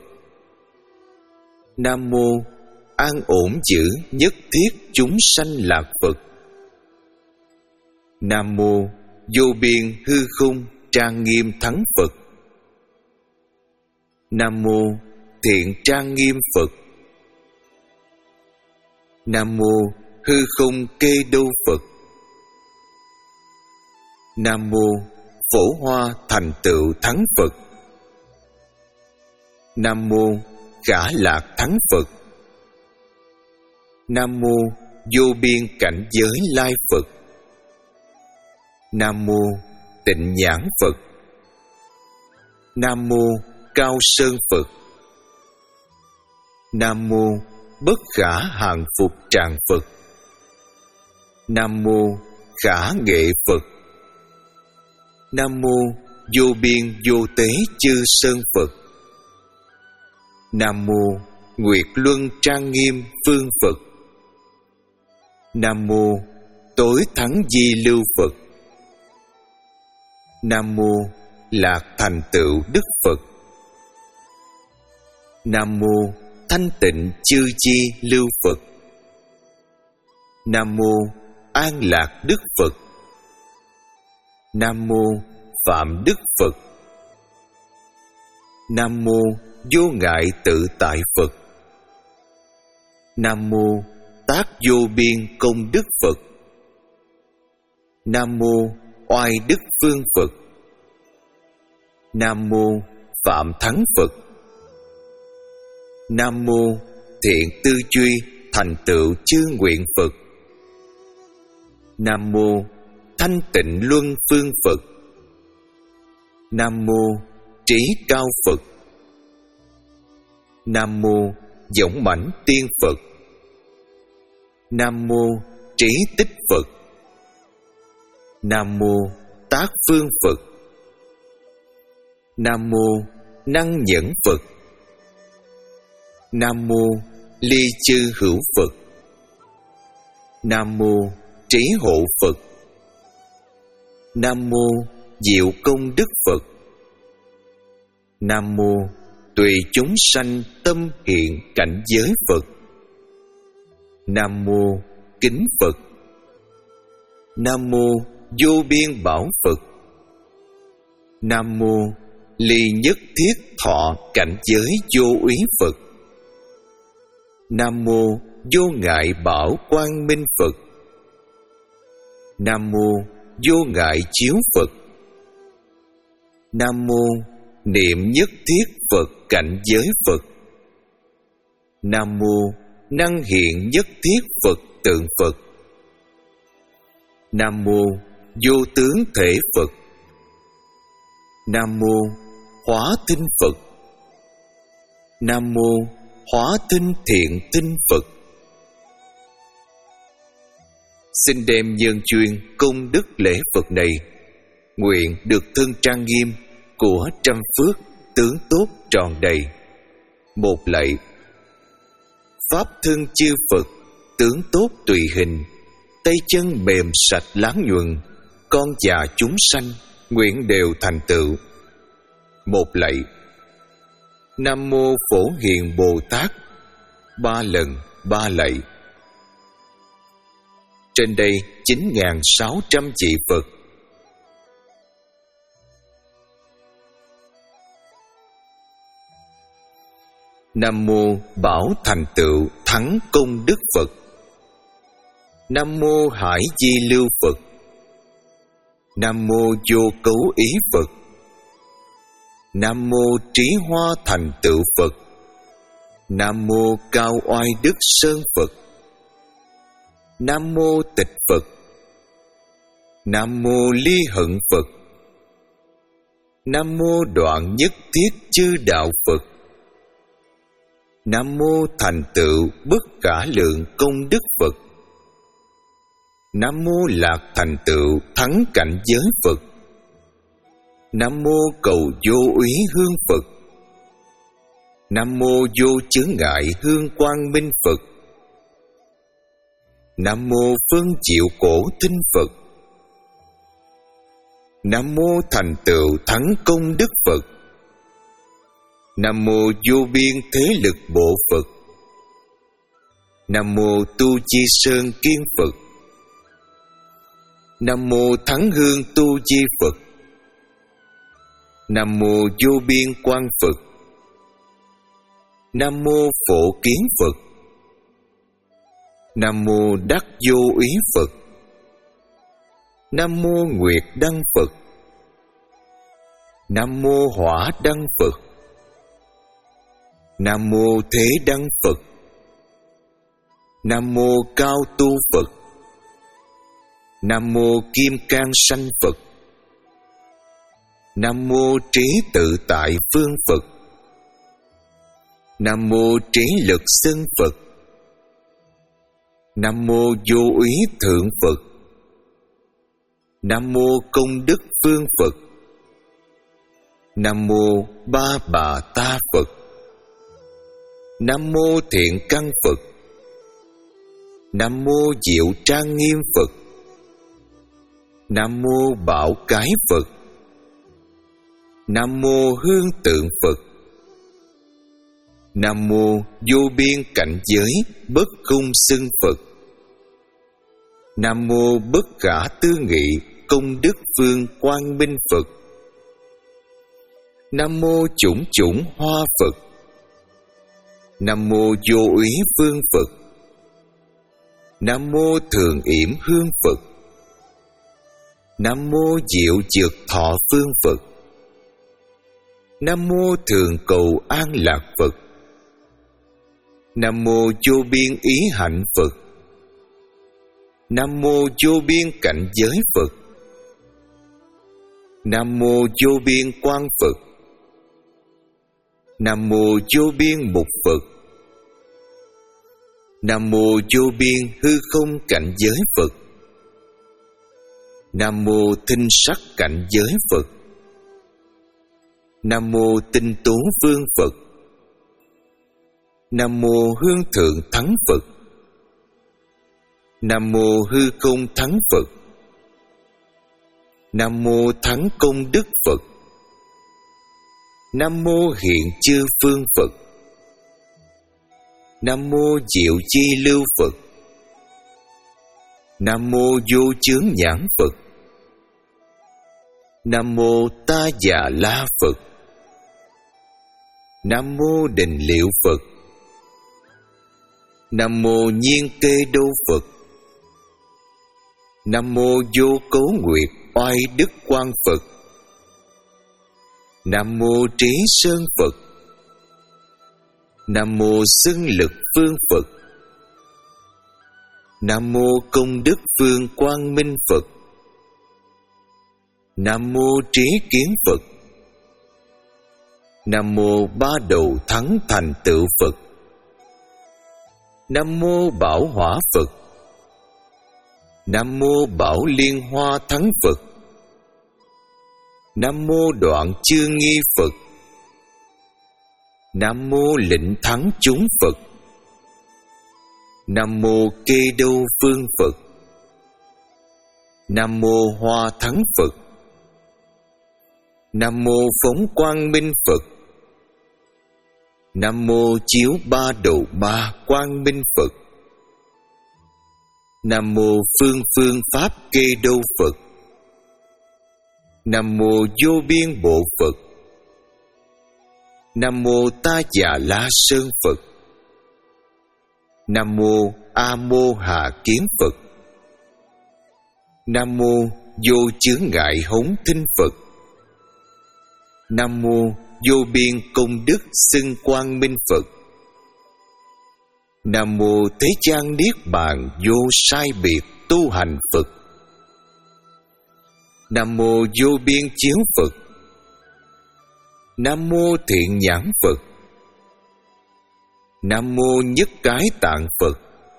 Nam mô An Ổn Giữ Nhất Thiết Chúng Sanh Lạc Phật. Nam mô Vô Biên Hư Không Trang Nghiêm Thắng Phật. Nam mô Thiện Trang Nghiêm Phật. Nam mô Hư Không Kê Đô Phật. Nam mô Phổ Hoa Thành Tựu Thắng Phật. Nam mô Khả Lạc Thắng Phật. Nam mô Vô Biên Cảnh Giới Lai Phật. Nam mô Tịnh Nhãn Phật. Nam mô Cao Sơn Phật. Nam mô Bất Khả Hàng Phục Tràng Phật. Nam mô Khả Nghệ Phật. Nam mô Vô Biên Vô Tế Chư Sơn Phật. Nam mô Nguyệt Luân Trang Nghiêm Phương Phật. Nam mô Tối Thắng Di Lưu Phật. Nam mô Lạc Thành Tựu Đức Phật. Nam mô Thanh Tịnh Chư Chi Lưu Phật. Nam mô An Lạc Đức Phật. Nam mô Phạm Đức Phật. Nam mô Vô Ngại Tự Tại Phật. Nam mô Tác Vô Biên Công Đức Phật. Nam mô Oai Đức Phương Phật. Nam mô Phạm Thắng Phật. Nam mô Thiện Tư Duy Thành Tựu Chư Nguyện Phật. Nam mô Thanh Tịnh Luân Phương Phật. Nam mô Trí Cao Phật. Nam mô Dõng Mãnh Tiên Phật. Nam mô Trí Tích Phật. Nam mô Tác Phương Phật. Nam mô Năng Nhẫn Phật. Nam mô Ly Chư Hữu Phật. Nam mô Trí Hộ Phật. Nam mô Diệu Công Đức Phật. Nam mô Tùy Chúng Sanh Tâm Hiện Cảnh Giới Phật. Nam mô Kính Phật. Nam mô Vô Biên Bảo Phật. Nam mô Ly Nhất Thiết Thọ Cảnh Giới Vô Úy Phật. Nam mô Vô Ngại Bảo Quang Minh Phật. Nam mô Vô Ngại Chiếu Phật. Nam mô Niệm Nhất Thiết Phật Cảnh Giới Phật. Nam mô Năng Hiện Nhất Thiết Phật Tượng Phật. Nam mô Vô Tướng Thể Phật. Nam mô Hóa Tinh Phật. Nam mô Hóa Tinh Thiện Tinh Phật. Xin đem nhân chuyên công đức lễ Phật này, nguyện được thân trang nghiêm của trăm phước tướng tốt tròn đầy. Một lạy. Pháp thân chư Phật tướng tốt tùy hình, tay chân mềm sạch láng nhuần, con già chúng sanh nguyện đều thành tựu. Một lạy. Nam mô Phổ Hiền Bồ Tát. Ba lần ba lạy. Trên đây chín nghìn sáu trăm vị Phật. Nam mô Bảo Thành Tựu Thắng Công Đức Phật. Nam mô Hải Di Lưu Phật. Nam mô Vô Cấu Ý Phật. Nam mô Trí Hoa Thành Tựu Phật. Nam mô Cao Oai Đức Sơn Phật. Nam mô Tịch Phật. Nam mô Ly Hận Phật. Nam mô Đoạn Nhất Thiết Chư Đạo Phật. Nam mô Thành Tựu Bất Khả Lượng Công Đức Phật. Nam mô Lạc Thành Tựu Thắng Cảnh Giới Phật. Nam mô Cầu Vô Úy Hương Phật. Nam mô Vô Chướng Ngại Hương Quang Minh Phật. Nam mô Phân Chịu Cổ Tinh Phật. Nam mô Thành Tựu Thắng Công Đức Phật. Nam mô Vô Biên Thế Lực Bộ Phật. Nam mô Tu Chi Sơn Kiên Phật. Nam mô Thắng Hương Tu Chi Phật. Nam mô Vô Biên Quang Phật. Nam mô Phổ Kiến Phật. Nam mô Đắc Vô Úy Phật. Nam mô Nguyệt Đăng Phật. Nam mô Hỏa Đăng Phật. Nam mô Thế Đăng Phật. Nam mô Cao Tu Phật. Nam mô Kim Cang Sanh Phật. Nam mô Trí Tự Tại Phương Phật. Nam mô Trí Lực Xưng Phật. Nam mô Vô Úy Thượng Phật. Nam mô Công Đức Phương Phật. Nam mô Ba Bà Ta Phật. Nam mô Thiện Căn Phật. Nam mô Diệu Trang Nghiêm Phật. Nam mô Bảo Cái Phật. Nam mô Hương Tượng Phật. Nam mô Vô Biên Cảnh Giới Bất Khung Xưng Phật. Nam mô Bất Khả Tư Nghị Công Đức Phương Quang Minh Phật. Nam mô Chủng Chủng Hoa Phật. Nam mô Vô Úy Phương Phật. Nam mô Thường Yểm Hương Phật. Nam mô Diệu Dược Thọ Phương Phật. Nam mô Thường Cầu An Lạc Phật. Nam mô Vô Biên Ý Hạnh Phật. Nam mô Vô Biên Cảnh Giới Phật. Nam mô Vô Biên Quang Phật. Nam mô Vô Biên Mục Phật. Nam mô Vô Biên Hư Không Cảnh Giới Phật. Nam mô Thinh Sắc Cảnh Giới Phật. Nam mô Tinh Tú Vương Phật. Nam mô Hương Thượng Thắng Phật. Nam mô Hư Không Thắng Phật. Nam mô Thắng Công Đức Phật. Nam mô Hiện Chư Phương Phật. Nam mô Diệu Chi Lưu Phật. Nam mô Vô Chướng Nhãn Phật. Nam mô Ta Già La Phật. Nam mô Định Liệu Phật. Nam mô Nhiên Kê Đô Phật. Nam mô Vô Cấu Nguyệt Oai Đức Quang Phật. Nam mô Trí Sơn Phật. Nam mô Xưng Lực Phương Phật. Nam mô Công Đức Phương Quang Minh Phật. Nam mô Trí Kiến Phật. Nam mô Ba Đầu Thắng Thành Tựu Phật. Nam mô Bảo Hỏa Phật. Nam mô Bảo Liên Hoa Thắng Phật. Nam mô Đoạn Chương Nghi Phật. Nam mô Lĩnh Thắng Chúng Phật. Nam mô Kê Đô Phương Phật. Nam mô Hoa Thắng Phật. Nam mô Phóng Quang Minh Phật. Nam mô Chiếu Ba Đầu Ba Quang Minh Phật. Nam mô Phương Phương Pháp Kê Đô Phật. Nam mô Vô Biên Bộ Phật. Nam mô Ta Già La Sơn Phật. Nam mô A Mô Hà Kiến Phật. Nam mô vô chướng ngại hống thinh Phật. Nam mô vô biên công đức xưng quang minh Phật. Nam mô thế gian niết bàn vô sai biệt tu hành Phật. Nam mô vô biên chiếu Phật. Nam mô thiện nhãn Phật. Nam mô nhất cái tạng Phật.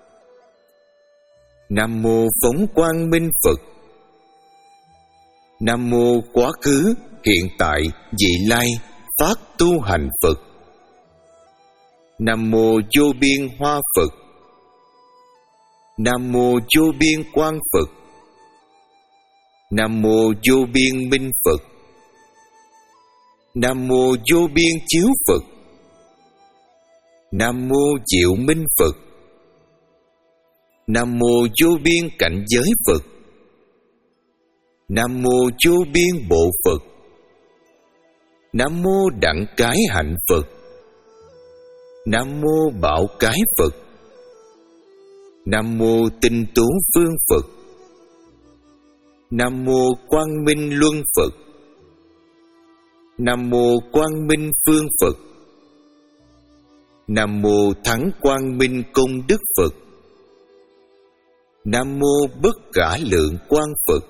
Nam mô phóng quang minh Phật. Nam mô quá khứ hiện tại vị lai phát tu hành Phật. Nam mô vô biên hoa Phật. Nam mô vô biên quang Phật. Nam mô vô biên minh Phật. Nam mô vô biên chiếu Phật. Nam mô diệu minh Phật. Nam mô vô biên cảnh giới Phật. Nam mô vô biên bộ Phật. Nam mô đẳng cái hạnh Phật. Nam mô bảo cái Phật. Nam mô tinh tú phương Phật. Nam mô quang minh luân Phật. Nam mô quang minh phương Phật. Nam mô thắng quang minh công đức Phật. Nam mô bất khả lượng quang Phật.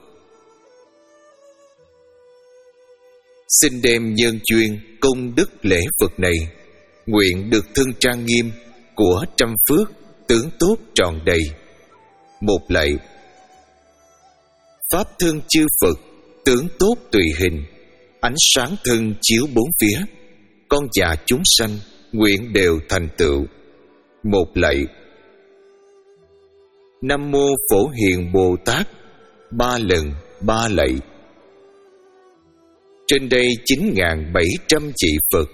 Xin đem nhân duyên công đức lễ Phật này, nguyện được thân trang nghiêm của trăm phước tướng tốt tròn đầy. Một lạy. Pháp thân chư Phật tướng tốt tùy hình, ánh sáng thân chiếu bốn phía, con già chúng sanh nguyện đều thành tựu. Một lạy. Nam mô Phổ Hiền Bồ Tát, ba lần ba lạy. Trên đây chín ngàn bảy trăm vị Phật.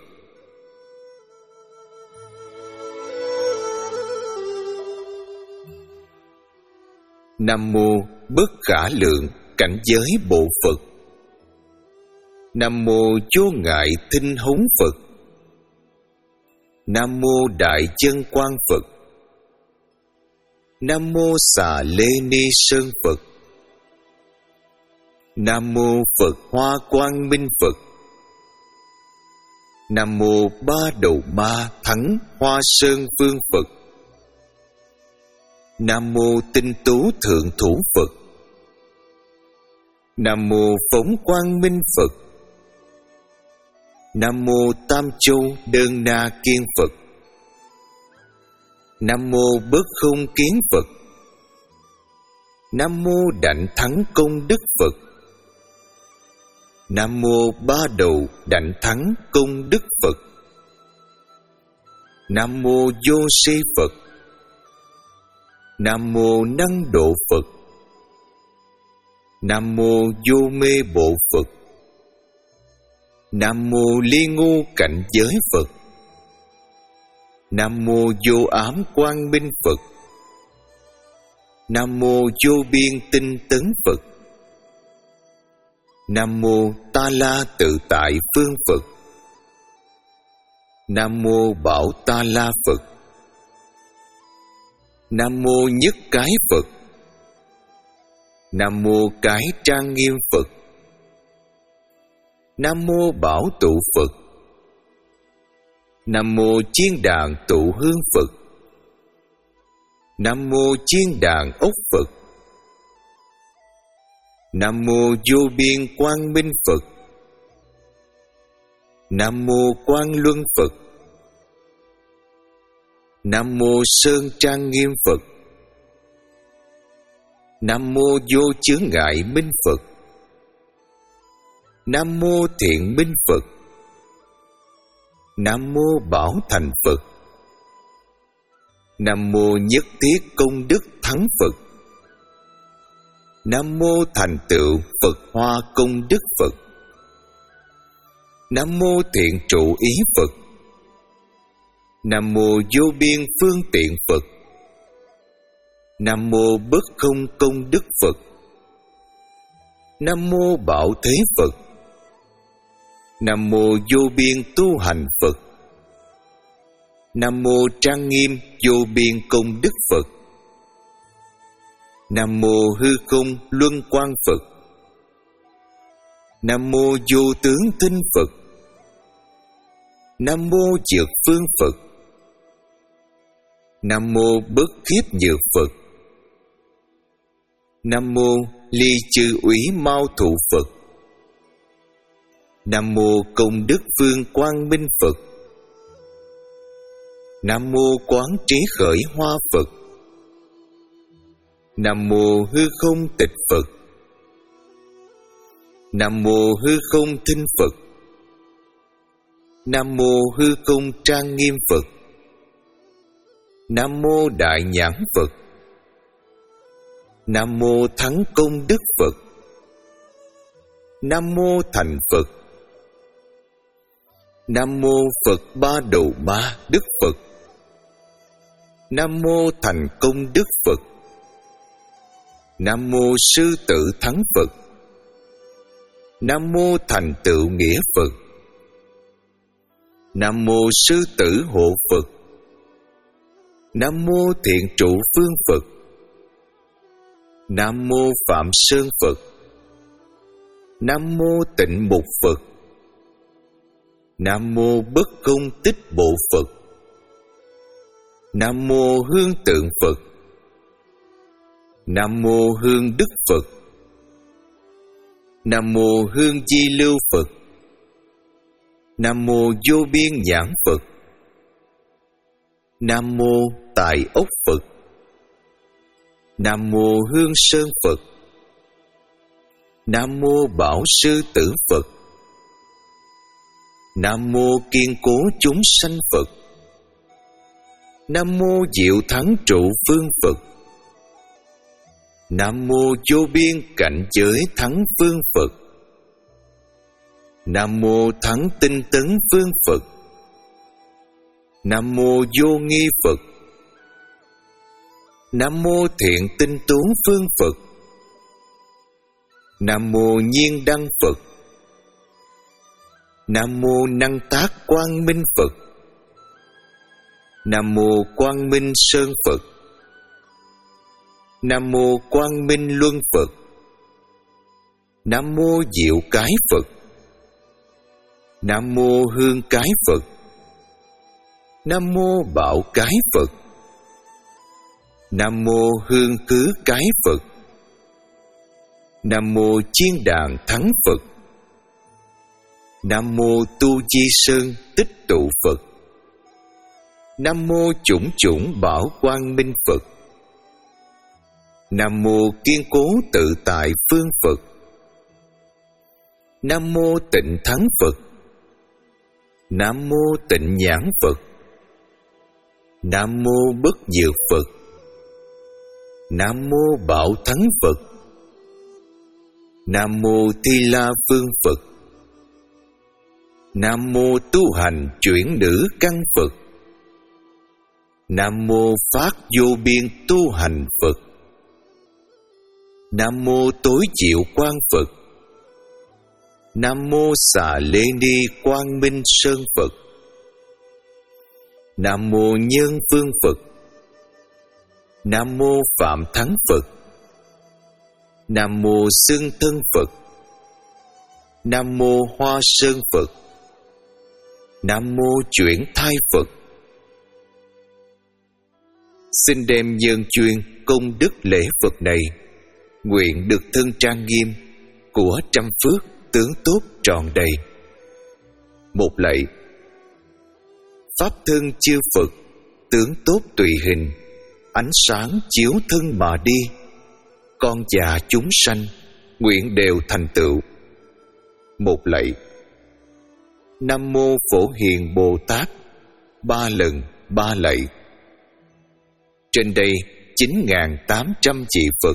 Nam mô bất khả lượng cảnh giới bộ Phật. Nam mô vô ngại thinh hống Phật. Nam mô đại chân quang Phật. Nam mô xà lê ni sơn Phật. Nam mô Phật hoa quang minh Phật. Nam mô ba đầu ba thắng hoa sơn phương Phật. Nam mô tinh tú thượng thủ Phật. Nam mô phóng quang minh Phật. Nam mô tam châu đơn na kiên Phật. Nam mô bất không kiến Phật. Nam mô đảnh thắng công đức Phật. Nam mô ba đầu đảnh thắng công đức Phật. Nam mô vô si Phật. Nam mô năng độ Phật. Nam mô vô mê bộ Phật. Nam mô ly ngu cảnh giới Phật. Nam mô vô ám quang minh Phật. Nam mô vô biên tinh tấn Phật. Nam mô ta la tự tại phương Phật. Nam mô bảo ta la Phật. Nam mô nhất cái Phật. Nam mô cái trang nghiêm Phật. Nam mô bảo tụ Phật. Nam mô chiên đàn tụ hương Phật. Nam mô chiên đàn ốc Phật. Nam mô vô biên quang minh Phật. Nam mô quang luân Phật. Nam mô sơn trang nghiêm Phật. Nam mô vô chướng ngại minh Phật. Nam mô thiện minh Phật. Nam mô bảo thành Phật. Nam mô nhất thiết công đức thắng Phật. Nam mô thành tựu Phật hoa công đức Phật. Nam mô thiện trụ ý Phật. Nam mô vô biên phương tiện Phật. Nam mô bất không công đức Phật. Nam mô bảo thế Phật. Nam mô vô biên tu hành Phật. Nam mô trang nghiêm vô biên công đức Phật. Nam mô hư không luân quang Phật. Nam mô vô tướng tinh Phật. Nam mô dược phương Phật. Nam mô bất khiếp nhược Phật. Nam mô ly chư úy mau thụ Phật. Nam mô công đức phương quang minh Phật. Nam mô quán trí khởi hoa Phật. Nam mô hư không tịch Phật. Nam mô hư không thinh Phật. Nam mô hư không trang nghiêm Phật. Nam mô đại nhãn Phật. Nam mô thắng công đức Phật. Nam mô thành Phật. Nam mô Phật ba đầu ba đức Phật. Nam mô thành công đức Phật. Nam mô sư tử thắng Phật. Nam mô thành tựu nghĩa Phật. Nam mô sư tử hộ Phật. Nam mô thiện trụ phương Phật. Nam mô Phạm Sơn Phật. Nam mô Tịnh Mục Phật. Nam mô Bất Công Tích Bộ Phật. Nam mô Hương Tượng Phật. Nam mô Hương Đức Phật. Nam mô Hương Di Lưu Phật. Nam mô Vô Biên Nhãn Phật. Nam mô Tại Ốc Phật. Nam mô Hương Sơn Phật. Nam mô Bảo Sư Tử Phật. Nam mô Kiên Cố Chúng Sanh Phật. Nam mô Diệu Thắng Trụ Phương Phật. Nam mô Vô Biên Cảnh Giới Thắng Phương Phật. Nam mô Thắng Tinh Tấn Phương Phật. Nam mô Vô Nghi Phật. Nam mô Thiện Tinh Tú Phương Phật. Nam mô Nhiên Đăng Phật. Nam mô Năng Tác Quang Minh Phật. Nam mô Quang Minh Sơn Phật. Nam mô Quang Minh Luân Phật. Nam mô Diệu Cái Phật. Nam mô Hương Cái Phật. Nam mô Bảo Cái Phật. Nam mô Hương Cứ Cái Phật. Nam mô Chiên Đàn Thắng Phật. Nam mô Tu Di Sơn Tích Tụ Phật. Nam mô Chủng Chủng Bảo Quang Minh Phật. Nam mô Kiên Cố Tự Tại Phương Phật. Nam mô Tịnh Thắng Phật. Nam mô Tịnh Nhãn Phật. Nam mô Bất Nhược Phật. Nam mô Bảo Thắng Phật. Nam mô Thi La Phương Phật. Nam mô Tu Hành Chuyển Nữ Căn Phật. Nam mô Phát Vô Biên Tu Hành Phật. Nam mô Tối Diệu Quang Phật. Nam mô Xà Lê Ni Quang Minh Sơn Phật. Nam mô Nhân Phương Phật. Nam mô Phạm Thắng Phật. Nam mô Xưng Thân Phật. Nam mô Hoa Sơn Phật. Nam mô Chuyển Thai Phật. Xin đem nhân chuyên công đức lễ Phật này, nguyện được thân trang nghiêm của trăm phước tướng tốt tròn đầy. Một lạy. Pháp thân chư Phật, tướng tốt tùy hình, ánh sáng chiếu thân mà đi. Con già chúng sanh, nguyện đều thành tựu. Một lạy. Nam mô Phổ Hiền Bồ Tát, ba lần ba lạy. Trên đây chín nghìn tám trăm vị Phật.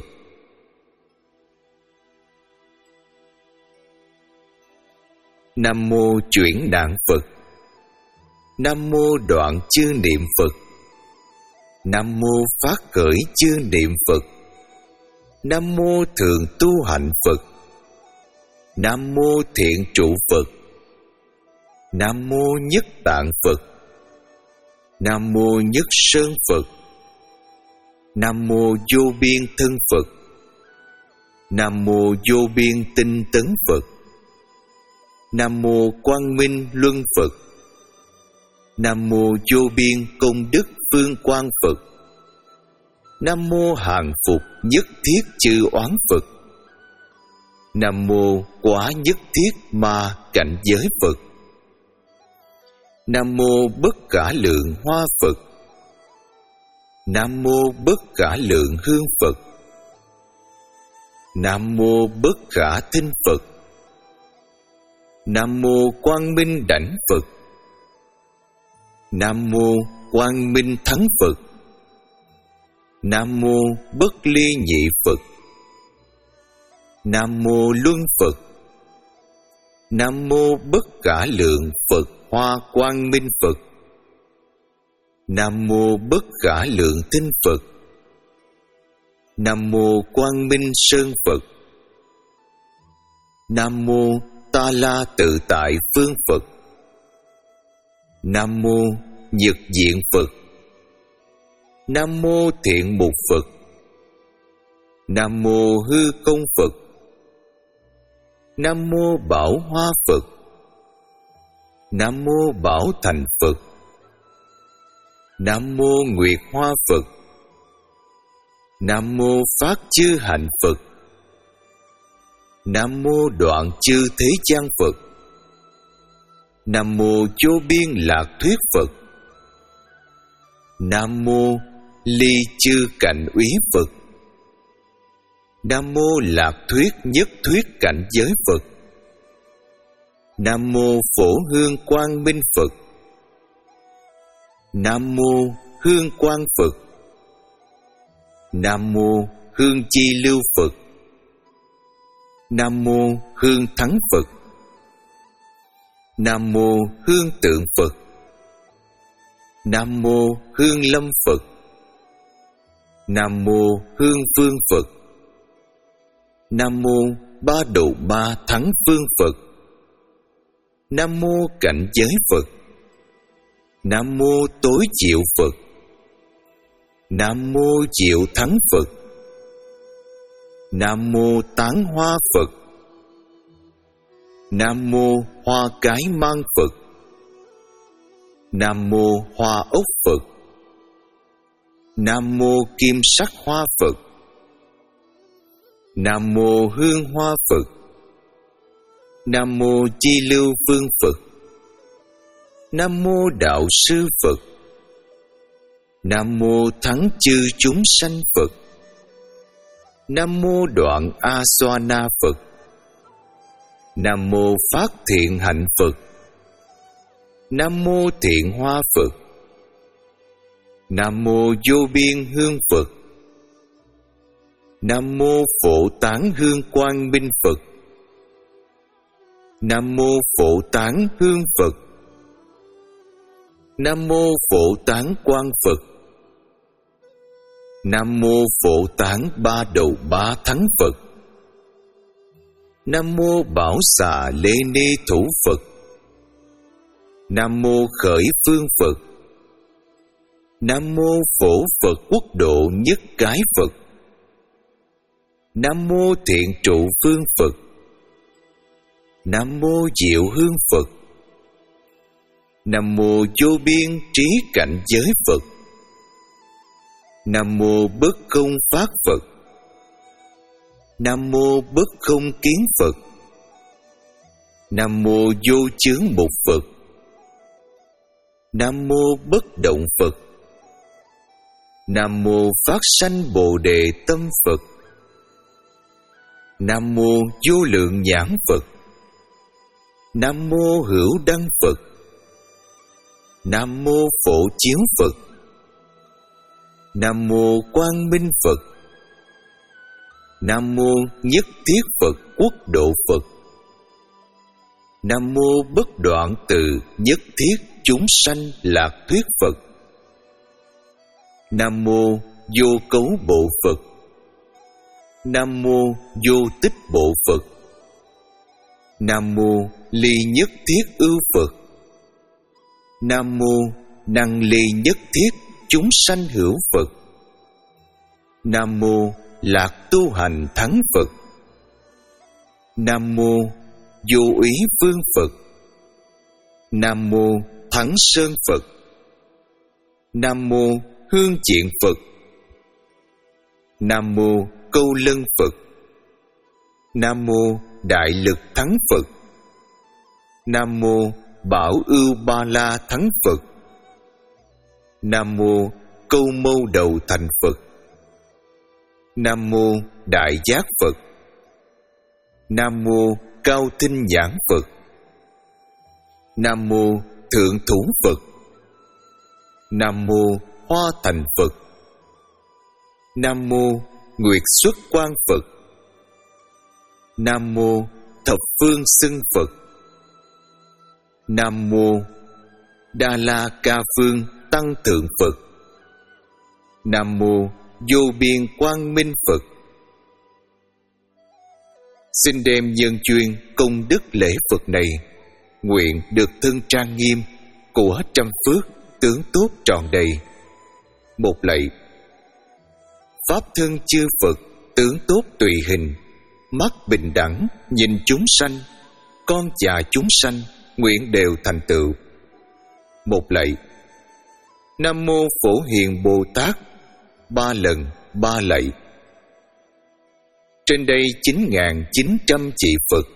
Nam mô Chuyển Đạn Phật. Nam mô Đoạn Chư Niệm Phật. Nam mô Phát Khởi Chư Niệm Phật. Nam mô Thường Tu Hạnh Phật. Nam mô Thiện Trụ Phật. Nam mô Nhất Tạng Phật. Nam mô Nhất Sơn Phật. Nam mô vô biên thân Phật. Nam mô vô biên tinh tấn Phật. Nam mô quang minh luân Phật. Nam mô vô biên công đức phương quang Phật. Nam mô hàng phục nhất thiết chư oán Phật. Nam mô quả nhất thiết ma cảnh giới Phật. Nam mô bất khả lượng hoa Phật. Nam mô bất khả lượng hương Phật. Nam mô bất khả thinh Phật. Nam mô quang minh đảnh Phật. Nam mô quang minh thắng Phật. Nam mô bất ly nhị Phật. Nam mô luân Phật. Nam mô bất khả lượng Phật hoa quang minh Phật. Nam mô bất khả lượng thinh Phật. Nam mô quang minh sơn Phật. Nam mô ta la tự tại phương Phật. Nam mô nhật diện Phật. Nam mô thiện mục Phật. Nam mô hư công Phật. Nam mô bảo hoa Phật. Nam mô bảo thành Phật. Nam mô nguyệt hoa Phật. Nam mô phát chư hạnh Phật. Nam mô đoạn chư thế gian Phật. Nam mô vô biên lạc thuyết Phật. Nam mô ly chư cảnh úy Phật. Nam mô lạc thuyết nhất thuyết cảnh giới Phật. Nam mô phổ hương quang minh Phật. Nam mô hương quang Phật. Nam mô hương chi lưu Phật. Nam mô hương thắng Phật. Nam mô hương tượng Phật. Nam mô hương lâm Phật. Nam mô hương phương Phật. Nam mô ba độ ba thắng phương Phật. Nam mô cảnh giới Phật. Nam mô tối diệu Phật. Nam mô diệu thắng Phật. Nam mô tán hoa Phật. Nam mô hoa cái mang Phật. Nam mô hoa ốc Phật. Nam mô kim sắc hoa Phật. Nam mô hương hoa Phật. Nam mô chi lưu phương Phật. Nam mô đạo sư Phật. Nam mô thắng chư chúng sanh Phật. Nam mô đoạn a xoa na Phật. Nam mô phát thiện hạnh Phật. Nam mô thiện hoa Phật. Nam mô vô biên hương Phật. Nam mô phổ tán hương quang minh Phật. Nam mô phổ tán hương Phật. Nam mô phổ tán quang Phật. Nam mô phổ tán ba đầu ba thắng Phật. Nam mô bảo xà lê ni thủ Phật. Nam mô khởi phương Phật. Nam mô phổ Phật quốc độ nhất cái Phật. Nam mô thiện trụ phương Phật. Nam mô diệu hương Phật. Nam mô vô biên trí cảnh giới Phật. Nam mô bất không phát Phật. Nam mô bất không kiến Phật. Nam mô vô chướng mục Phật. Nam mô bất động Phật. Nam mô phát sanh Bồ đề tâm Phật. Nam mô vô lượng nhãn Phật. Nam mô hữu đăng Phật. Nam mô phổ chiếu Phật. Nam mô quang minh Phật. Nam mô nhất thiết Phật quốc độ Phật. Nam mô bất đoạn từ nhất thiết chúng sanh lạc thuyết Phật. Nam mô vô cấu bộ Phật. Nam mô vô tích bộ Phật. Nam mô ly nhất thiết ưu Phật. Nam mô năng ly nhất thiết chúng sanh hữu Phật. Nam mô Lạc Tu Hành Thắng Phật. Nam mô Vô Úy Vương Phật. Nam mô Thắng Sơn Phật. Nam mô Hương Chiện Phật. Nam mô Câu Lân Phật. Nam mô Đại Lực Thắng Phật. Nam mô Bảo Ưu Ba La Thắng Phật. Nam mô Câu Mâu Đầu Thành Phật. Nam mô Đại Giác Phật. Nam mô Cao Thinh Nhãn Phật. Nam mô Thượng Thủ Phật. Nam mô Hoa Thành Phật. Nam mô Nguyệt Xuất Quang Phật. Nam mô Thập Phương Xưng Phật. Nam mô Đa La Ca Phương Tăng Thượng Phật. Nam mô Vô Biên Quang Minh Phật. Xin đem nhân duyên công đức lễ Phật này, nguyện được thân trang nghiêm của trăm phước tướng tốt trọn đầy. Một lạy. Pháp thân chư Phật tướng tốt tùy hình, mắt bình đẳng nhìn chúng sanh, con chà chúng sanh nguyện đều thành tựu. Một lạy. Nam mô Phổ Hiền Bồ Tát. Ba lần ba lạy. Trên đây chín nghìn chín trăm chị Phật.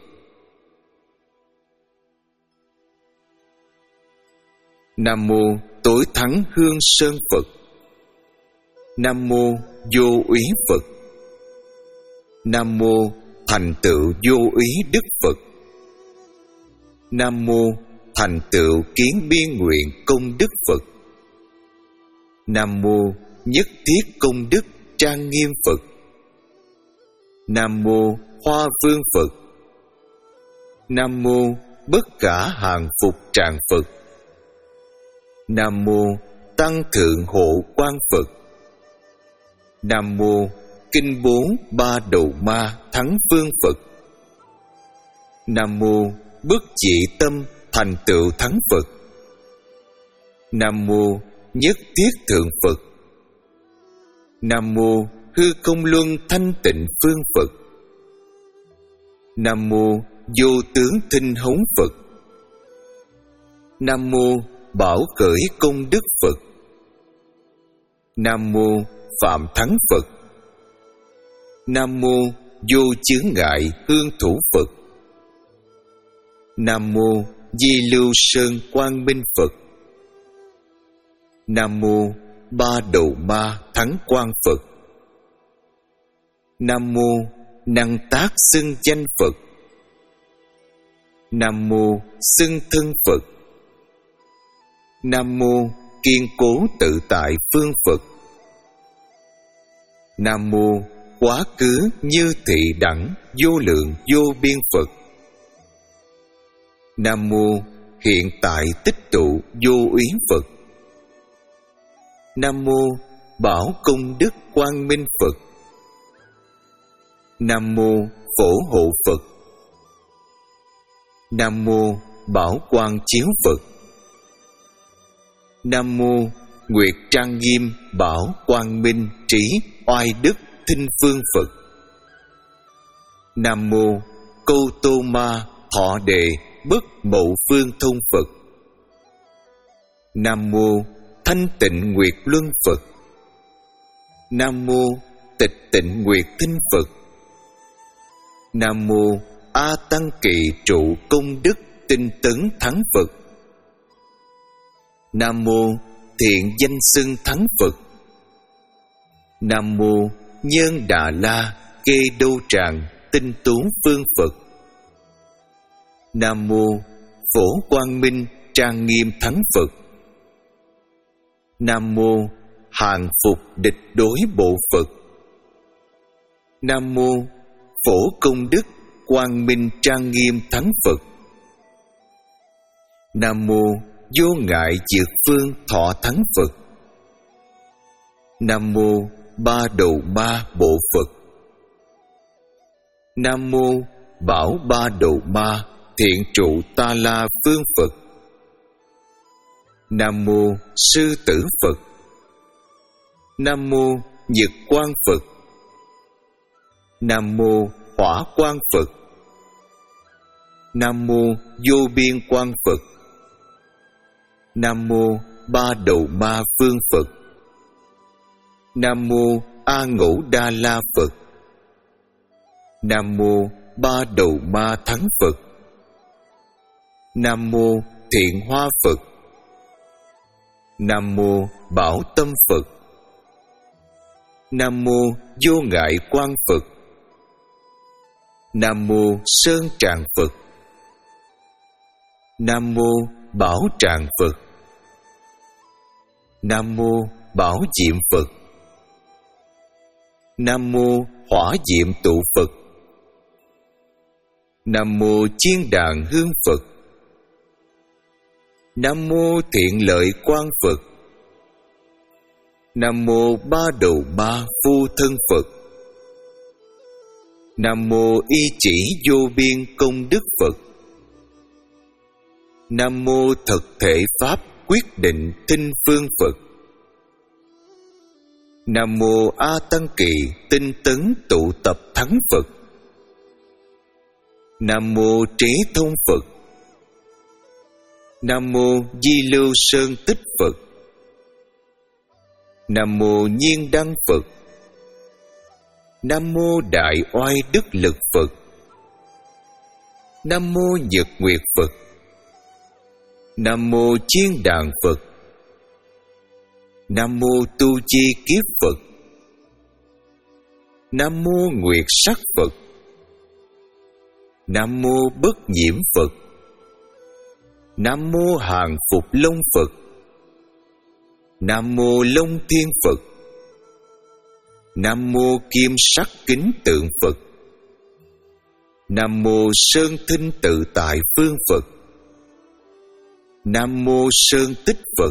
Nam mô Tối Thắng Hương Sơn Phật. Nam mô Vô Úy Phật. Nam mô Thành Tựu Vô Úy Đức Phật. Nam mô Thành Tựu Kiến Biên Nguyện Công Đức Phật. Nam mô Nhất Thiết Công Đức Trang Nghiêm Phật. Nam mô Hoa Vương Phật. Nam mô Bất Khả Hàng Phục Tràng Phật. Nam mô Tăng Thượng Hộ Quang Phật. Nam mô Kinh Bốn Ba Đầu Ma Thắng Vương Phật. Nam mô Bất Chỉ Tâm Thành Tựu Thắng Phật. Nam mô Nhất Thiết Thượng Phật. Nam mô Hư Không Luân Thanh Tịnh Phương Phật. Nam mô Vô Tướng Thinh Hống Phật. Nam mô Bảo Khởi Công Đức Phật. Nam mô Phạm Thắng Phật. Nam mô Vô Chướng Ngại Hương Thủ Phật. Nam mô Di Lưu Sơn Quang Minh Phật. Nam mô Ba Đầu Ma Thắng Quang Phật. Nam mô Năng Tác Xưng Danh Phật. Nam mô Xưng Thân Phật. Nam mô Kiên Cố Tự Tại Phương Phật. Nam mô Quá Khứ Như Thị Đẳng Vô Lượng Vô Biên Phật. Nam mô Hiện Tại Tích Tụ Vô Úy Phật. Nam mô Bảo Công Đức Quang Minh Phật. Nam mô Phổ Hộ Phật. Nam mô Bảo Quang Chiếu Phật. Nam mô Nguyệt Trang Nghiêm Bảo Quang Minh Trí Oai Đức Thinh Phương Phật. Nam mô Câu Tô Ma Thọ Đề Bất Mậu Phương Thông Phật. Nam mô Thanh Tịnh Nguyệt Luân Phật. Nam mô Tịch Tịnh Nguyệt Thinh Phật. Nam mô A Tăng Kỳ Trụ Công Đức Tinh Tấn Thắng Phật. Nam mô Thiện Danh Xưng Thắng Phật. Nam mô Nhân Đà La Kê Đô Tràng Tinh Tú Phương Phật. Nam mô Phổ Quang Minh Trang Nghiêm Thắng Phật. Nam mô Hàng Phục Địch Đối Bộ Phật. Nam mô Phổ Công Đức Quang Minh Trang Nghiêm Thắng Phật. Nam mô Vô Ngại Dược Phương Thọ Thắng Phật. Nam mô Ba Đầu Ma Bộ Phật. Nam mô Bảo Ba Đầu Ma Thiện Trụ Ta La Phương Phật. Nam mô Sư Tử Phật. Nam mô Nhật Quang Phật. Nam mô Hỏa Quang Phật. Nam mô Vô Biên Quang Phật. Nam mô Ba Đầu Ma Phương Phật. Nam mô A Ngũ Đa La Phật. Nam mô Ba Đầu Ma Thắng Phật. Nam mô Thiện Hoa Phật. Nam mô Bảo Tâm Phật. Nam mô Vô Ngại Quang Phật. Nam mô Sơn Tràng Phật. Nam mô Bảo Tràng Phật. Nam mô Bảo Diệm Phật. Nam mô Hỏa Diệm Tụ Phật. Nam mô Chiên Đàn Hương Phật. Nam mô Thiện Lợi Quang Phật. Nam mô Ba Đầu Ma Phu Thân Phật. Nam mô Y Chỉ Vô Biên Công Đức Phật. Nam mô Thực Thể Pháp Quyết Định Tinh Phương Phật. Nam mô A Tăng Kỳ Tinh Tấn Tụ Tập Thắng Phật. Nam mô Trí Thông Phật. Nam mô Di Lưu Sơn Tích Phật. Nam mô Nhiên Đăng Phật. Nam mô Đại Oai Đức Lực Phật. Nam mô Nhật Nguyệt Phật. Nam mô Chiên Đàn Phật. Nam mô Tu Chi Kiếp Phật. Nam mô Nguyệt Sắc Phật. Nam mô Bất Nhiễm Phật. Nam mô Hàng Phục Long Phật. Nam mô Long Thiên Phật. Nam mô Kim Sắc Kính Tượng Phật. Nam mô Sơn Thinh Tự Tại Phương Phật. Nam mô Sơn Tích Phật.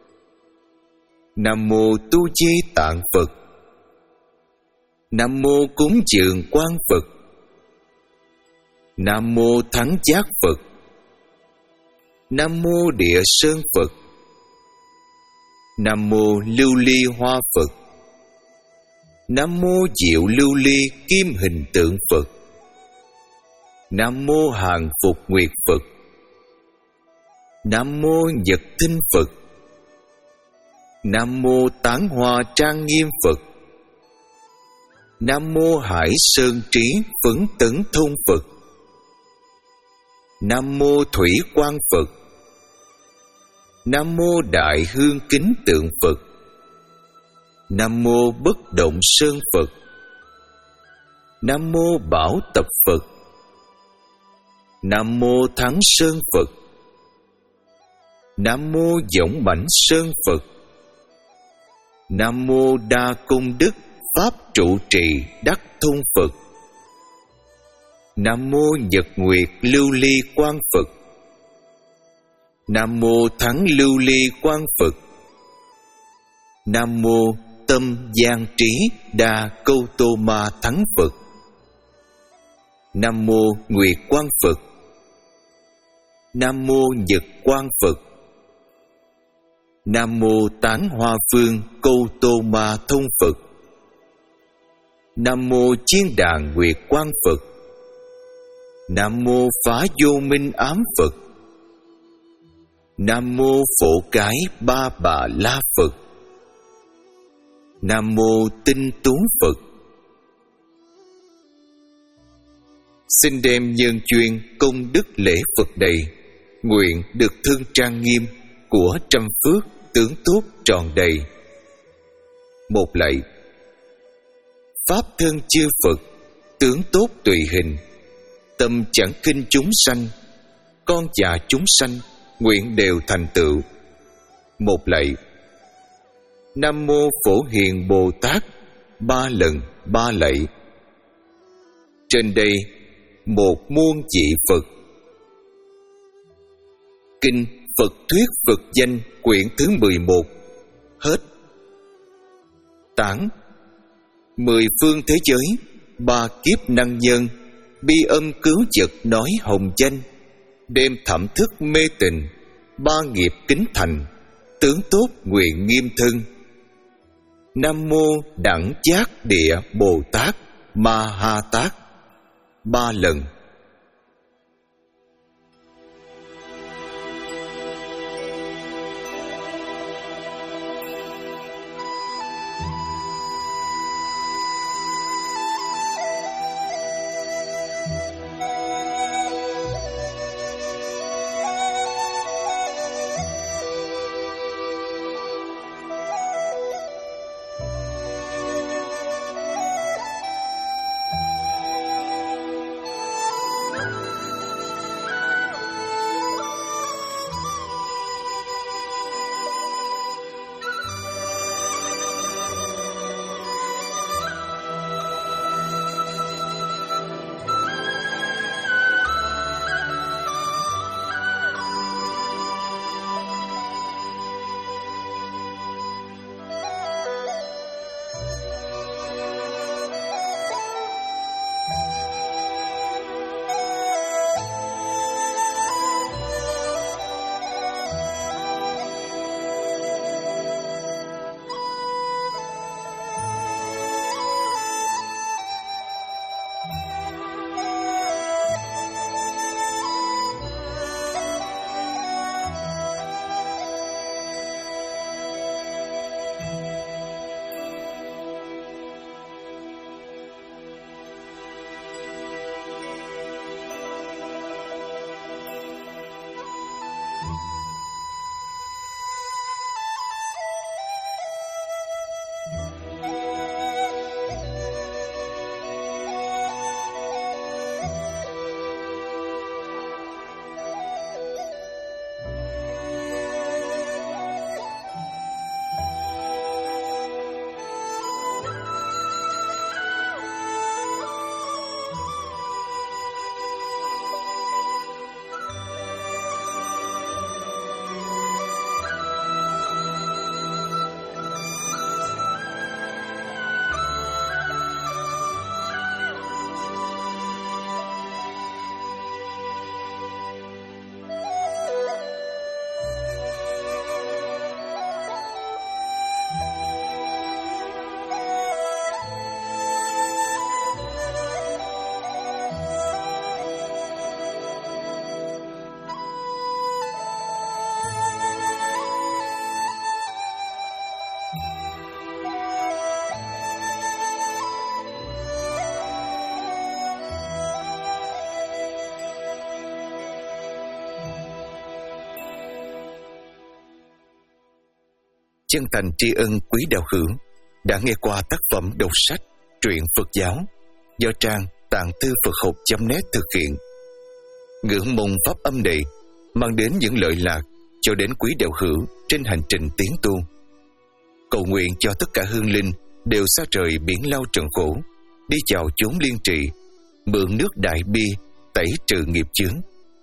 Nam mô Tu Di Tạng Phật. Nam mô Cúng Dường Quang Phật. Nam mô Thắng Giác Phật. Nam mô Địa Sơn Phật. Nam mô Lưu Ly Hoa Phật. Nam mô Diệu Lưu Ly Kim Hình Tượng Phật. Nam mô Hàng Phục Nguyệt Phật. Nam mô Nhật Thinh Phật. Nam mô Tán Hoa Trang Nghiêm Phật. Nam mô Hải Sơn Trí Phấn Tấn Thông Phật. Nam mô Thủy Quang Phật. Nam mô Đại Hương Kính Tượng Phật. Nam mô Bất Động Sơn Phật. Nam mô Bảo Tập Phật. Nam mô Thắng Sơn Phật. Nam mô Dõng Mãnh Sơn Phật. Nam mô Đa Công Đức Pháp Trụ Trì Đắc Thông Phật. Nam mô Nhật Nguyệt Lưu Ly Quang Phật. Nam mô Thắng Lưu Ly Quang Phật. Nam mô Tâm Giang Trí Đa Câu Tô Ma Thắng Phật. Nam mô Nguyệt Quang Phật. Nam mô Nhật Quang Phật. Nam mô Tán Hoa Phương Câu Tô Ma Thông Phật. Nam mô Chiên Đàn Nguyệt Quang Phật. Nam mô Phá Vô Minh Ám Phật. Nam mô Phổ Cái Ba Bà La Phật. Nam mô Tinh Tú Phật. Xin đem nhân duyên công đức lễ Phật đầy, nguyện được thương trang nghiêm của trăm phước tướng tốt tròn đầy. Một lạy. Pháp thân chư Phật, tướng tốt tùy hình, tâm chẳng khinh chúng sanh, con già chúng sanh nguyện đều thành tựu. Một lạy. Nam mô Phổ Hiền Bồ Tát, ba lần ba lạy. Trên đây một muôn vị Phật. Kinh Phật Thuyết Phật Danh quyển thứ mười một. Hết. Tản. Mười phương thế giới, ba kiếp năng nhân, bi âm cứu vật nói hồng danh, đêm thẩm thức mê tình, ba nghiệp kính thành, tướng tốt nguyện nghiêm thân. Nam mô Đẳng Giác Địa Bồ Tát Ma Ha Tát ba lần. Chân thành tri ân quý đạo hữu đã nghe qua tác phẩm đọc sách truyện Phật giáo do trang tạng thư Phật học chấm net thực hiện. Ngưỡng mong pháp âm này mang đến những lợi lạc cho đến quý đạo hữu trên hành trình tiến tu. Cầu nguyện cho tất cả hương linh đều xa rời biển lao trần khổ, đi chào chốn liên trì, mượn nước đại bi tẩy trừ nghiệp chướng.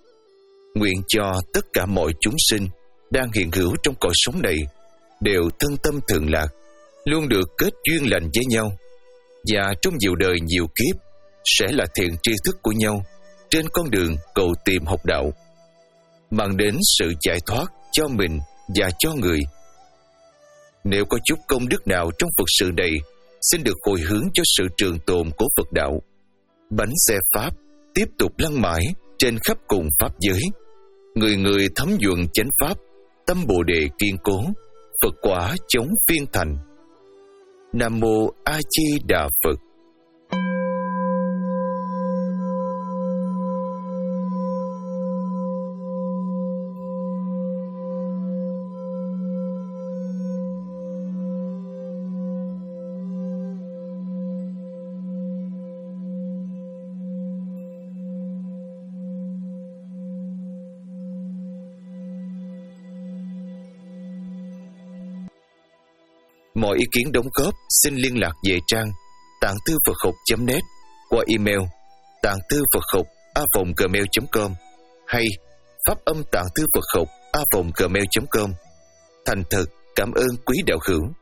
Nguyện cho tất cả mọi chúng sinh đang hiện hữu trong cõi sống này đều thân tâm thường lạc, luôn được kết duyên lành với nhau, và trong nhiều đời nhiều kiếp sẽ là thiện tri thức của nhau trên con đường cầu tìm học đạo, mang đến sự giải thoát cho mình và cho người. Nếu có chút công đức nào trong Phật sự này, xin được hồi hướng cho sự trường tồn của Phật đạo. Bánh xe Pháp tiếp tục lăn mãi trên khắp cùng Pháp giới, người người thấm nhuận chánh Pháp, tâm Bồ Đề kiên cố, Phật quả chống phiên thành. Nam Mô A Di Đà Phật. Mọi ý kiến đóng góp xin liên lạc về trang tạng thư Phật học chấm net qua email tạng thư Phật học a vòng gmail chấm com hay pháp âm tạng thư Phật học a vòng gmail chấm com. Thành thật cảm ơn quý đạo hữu.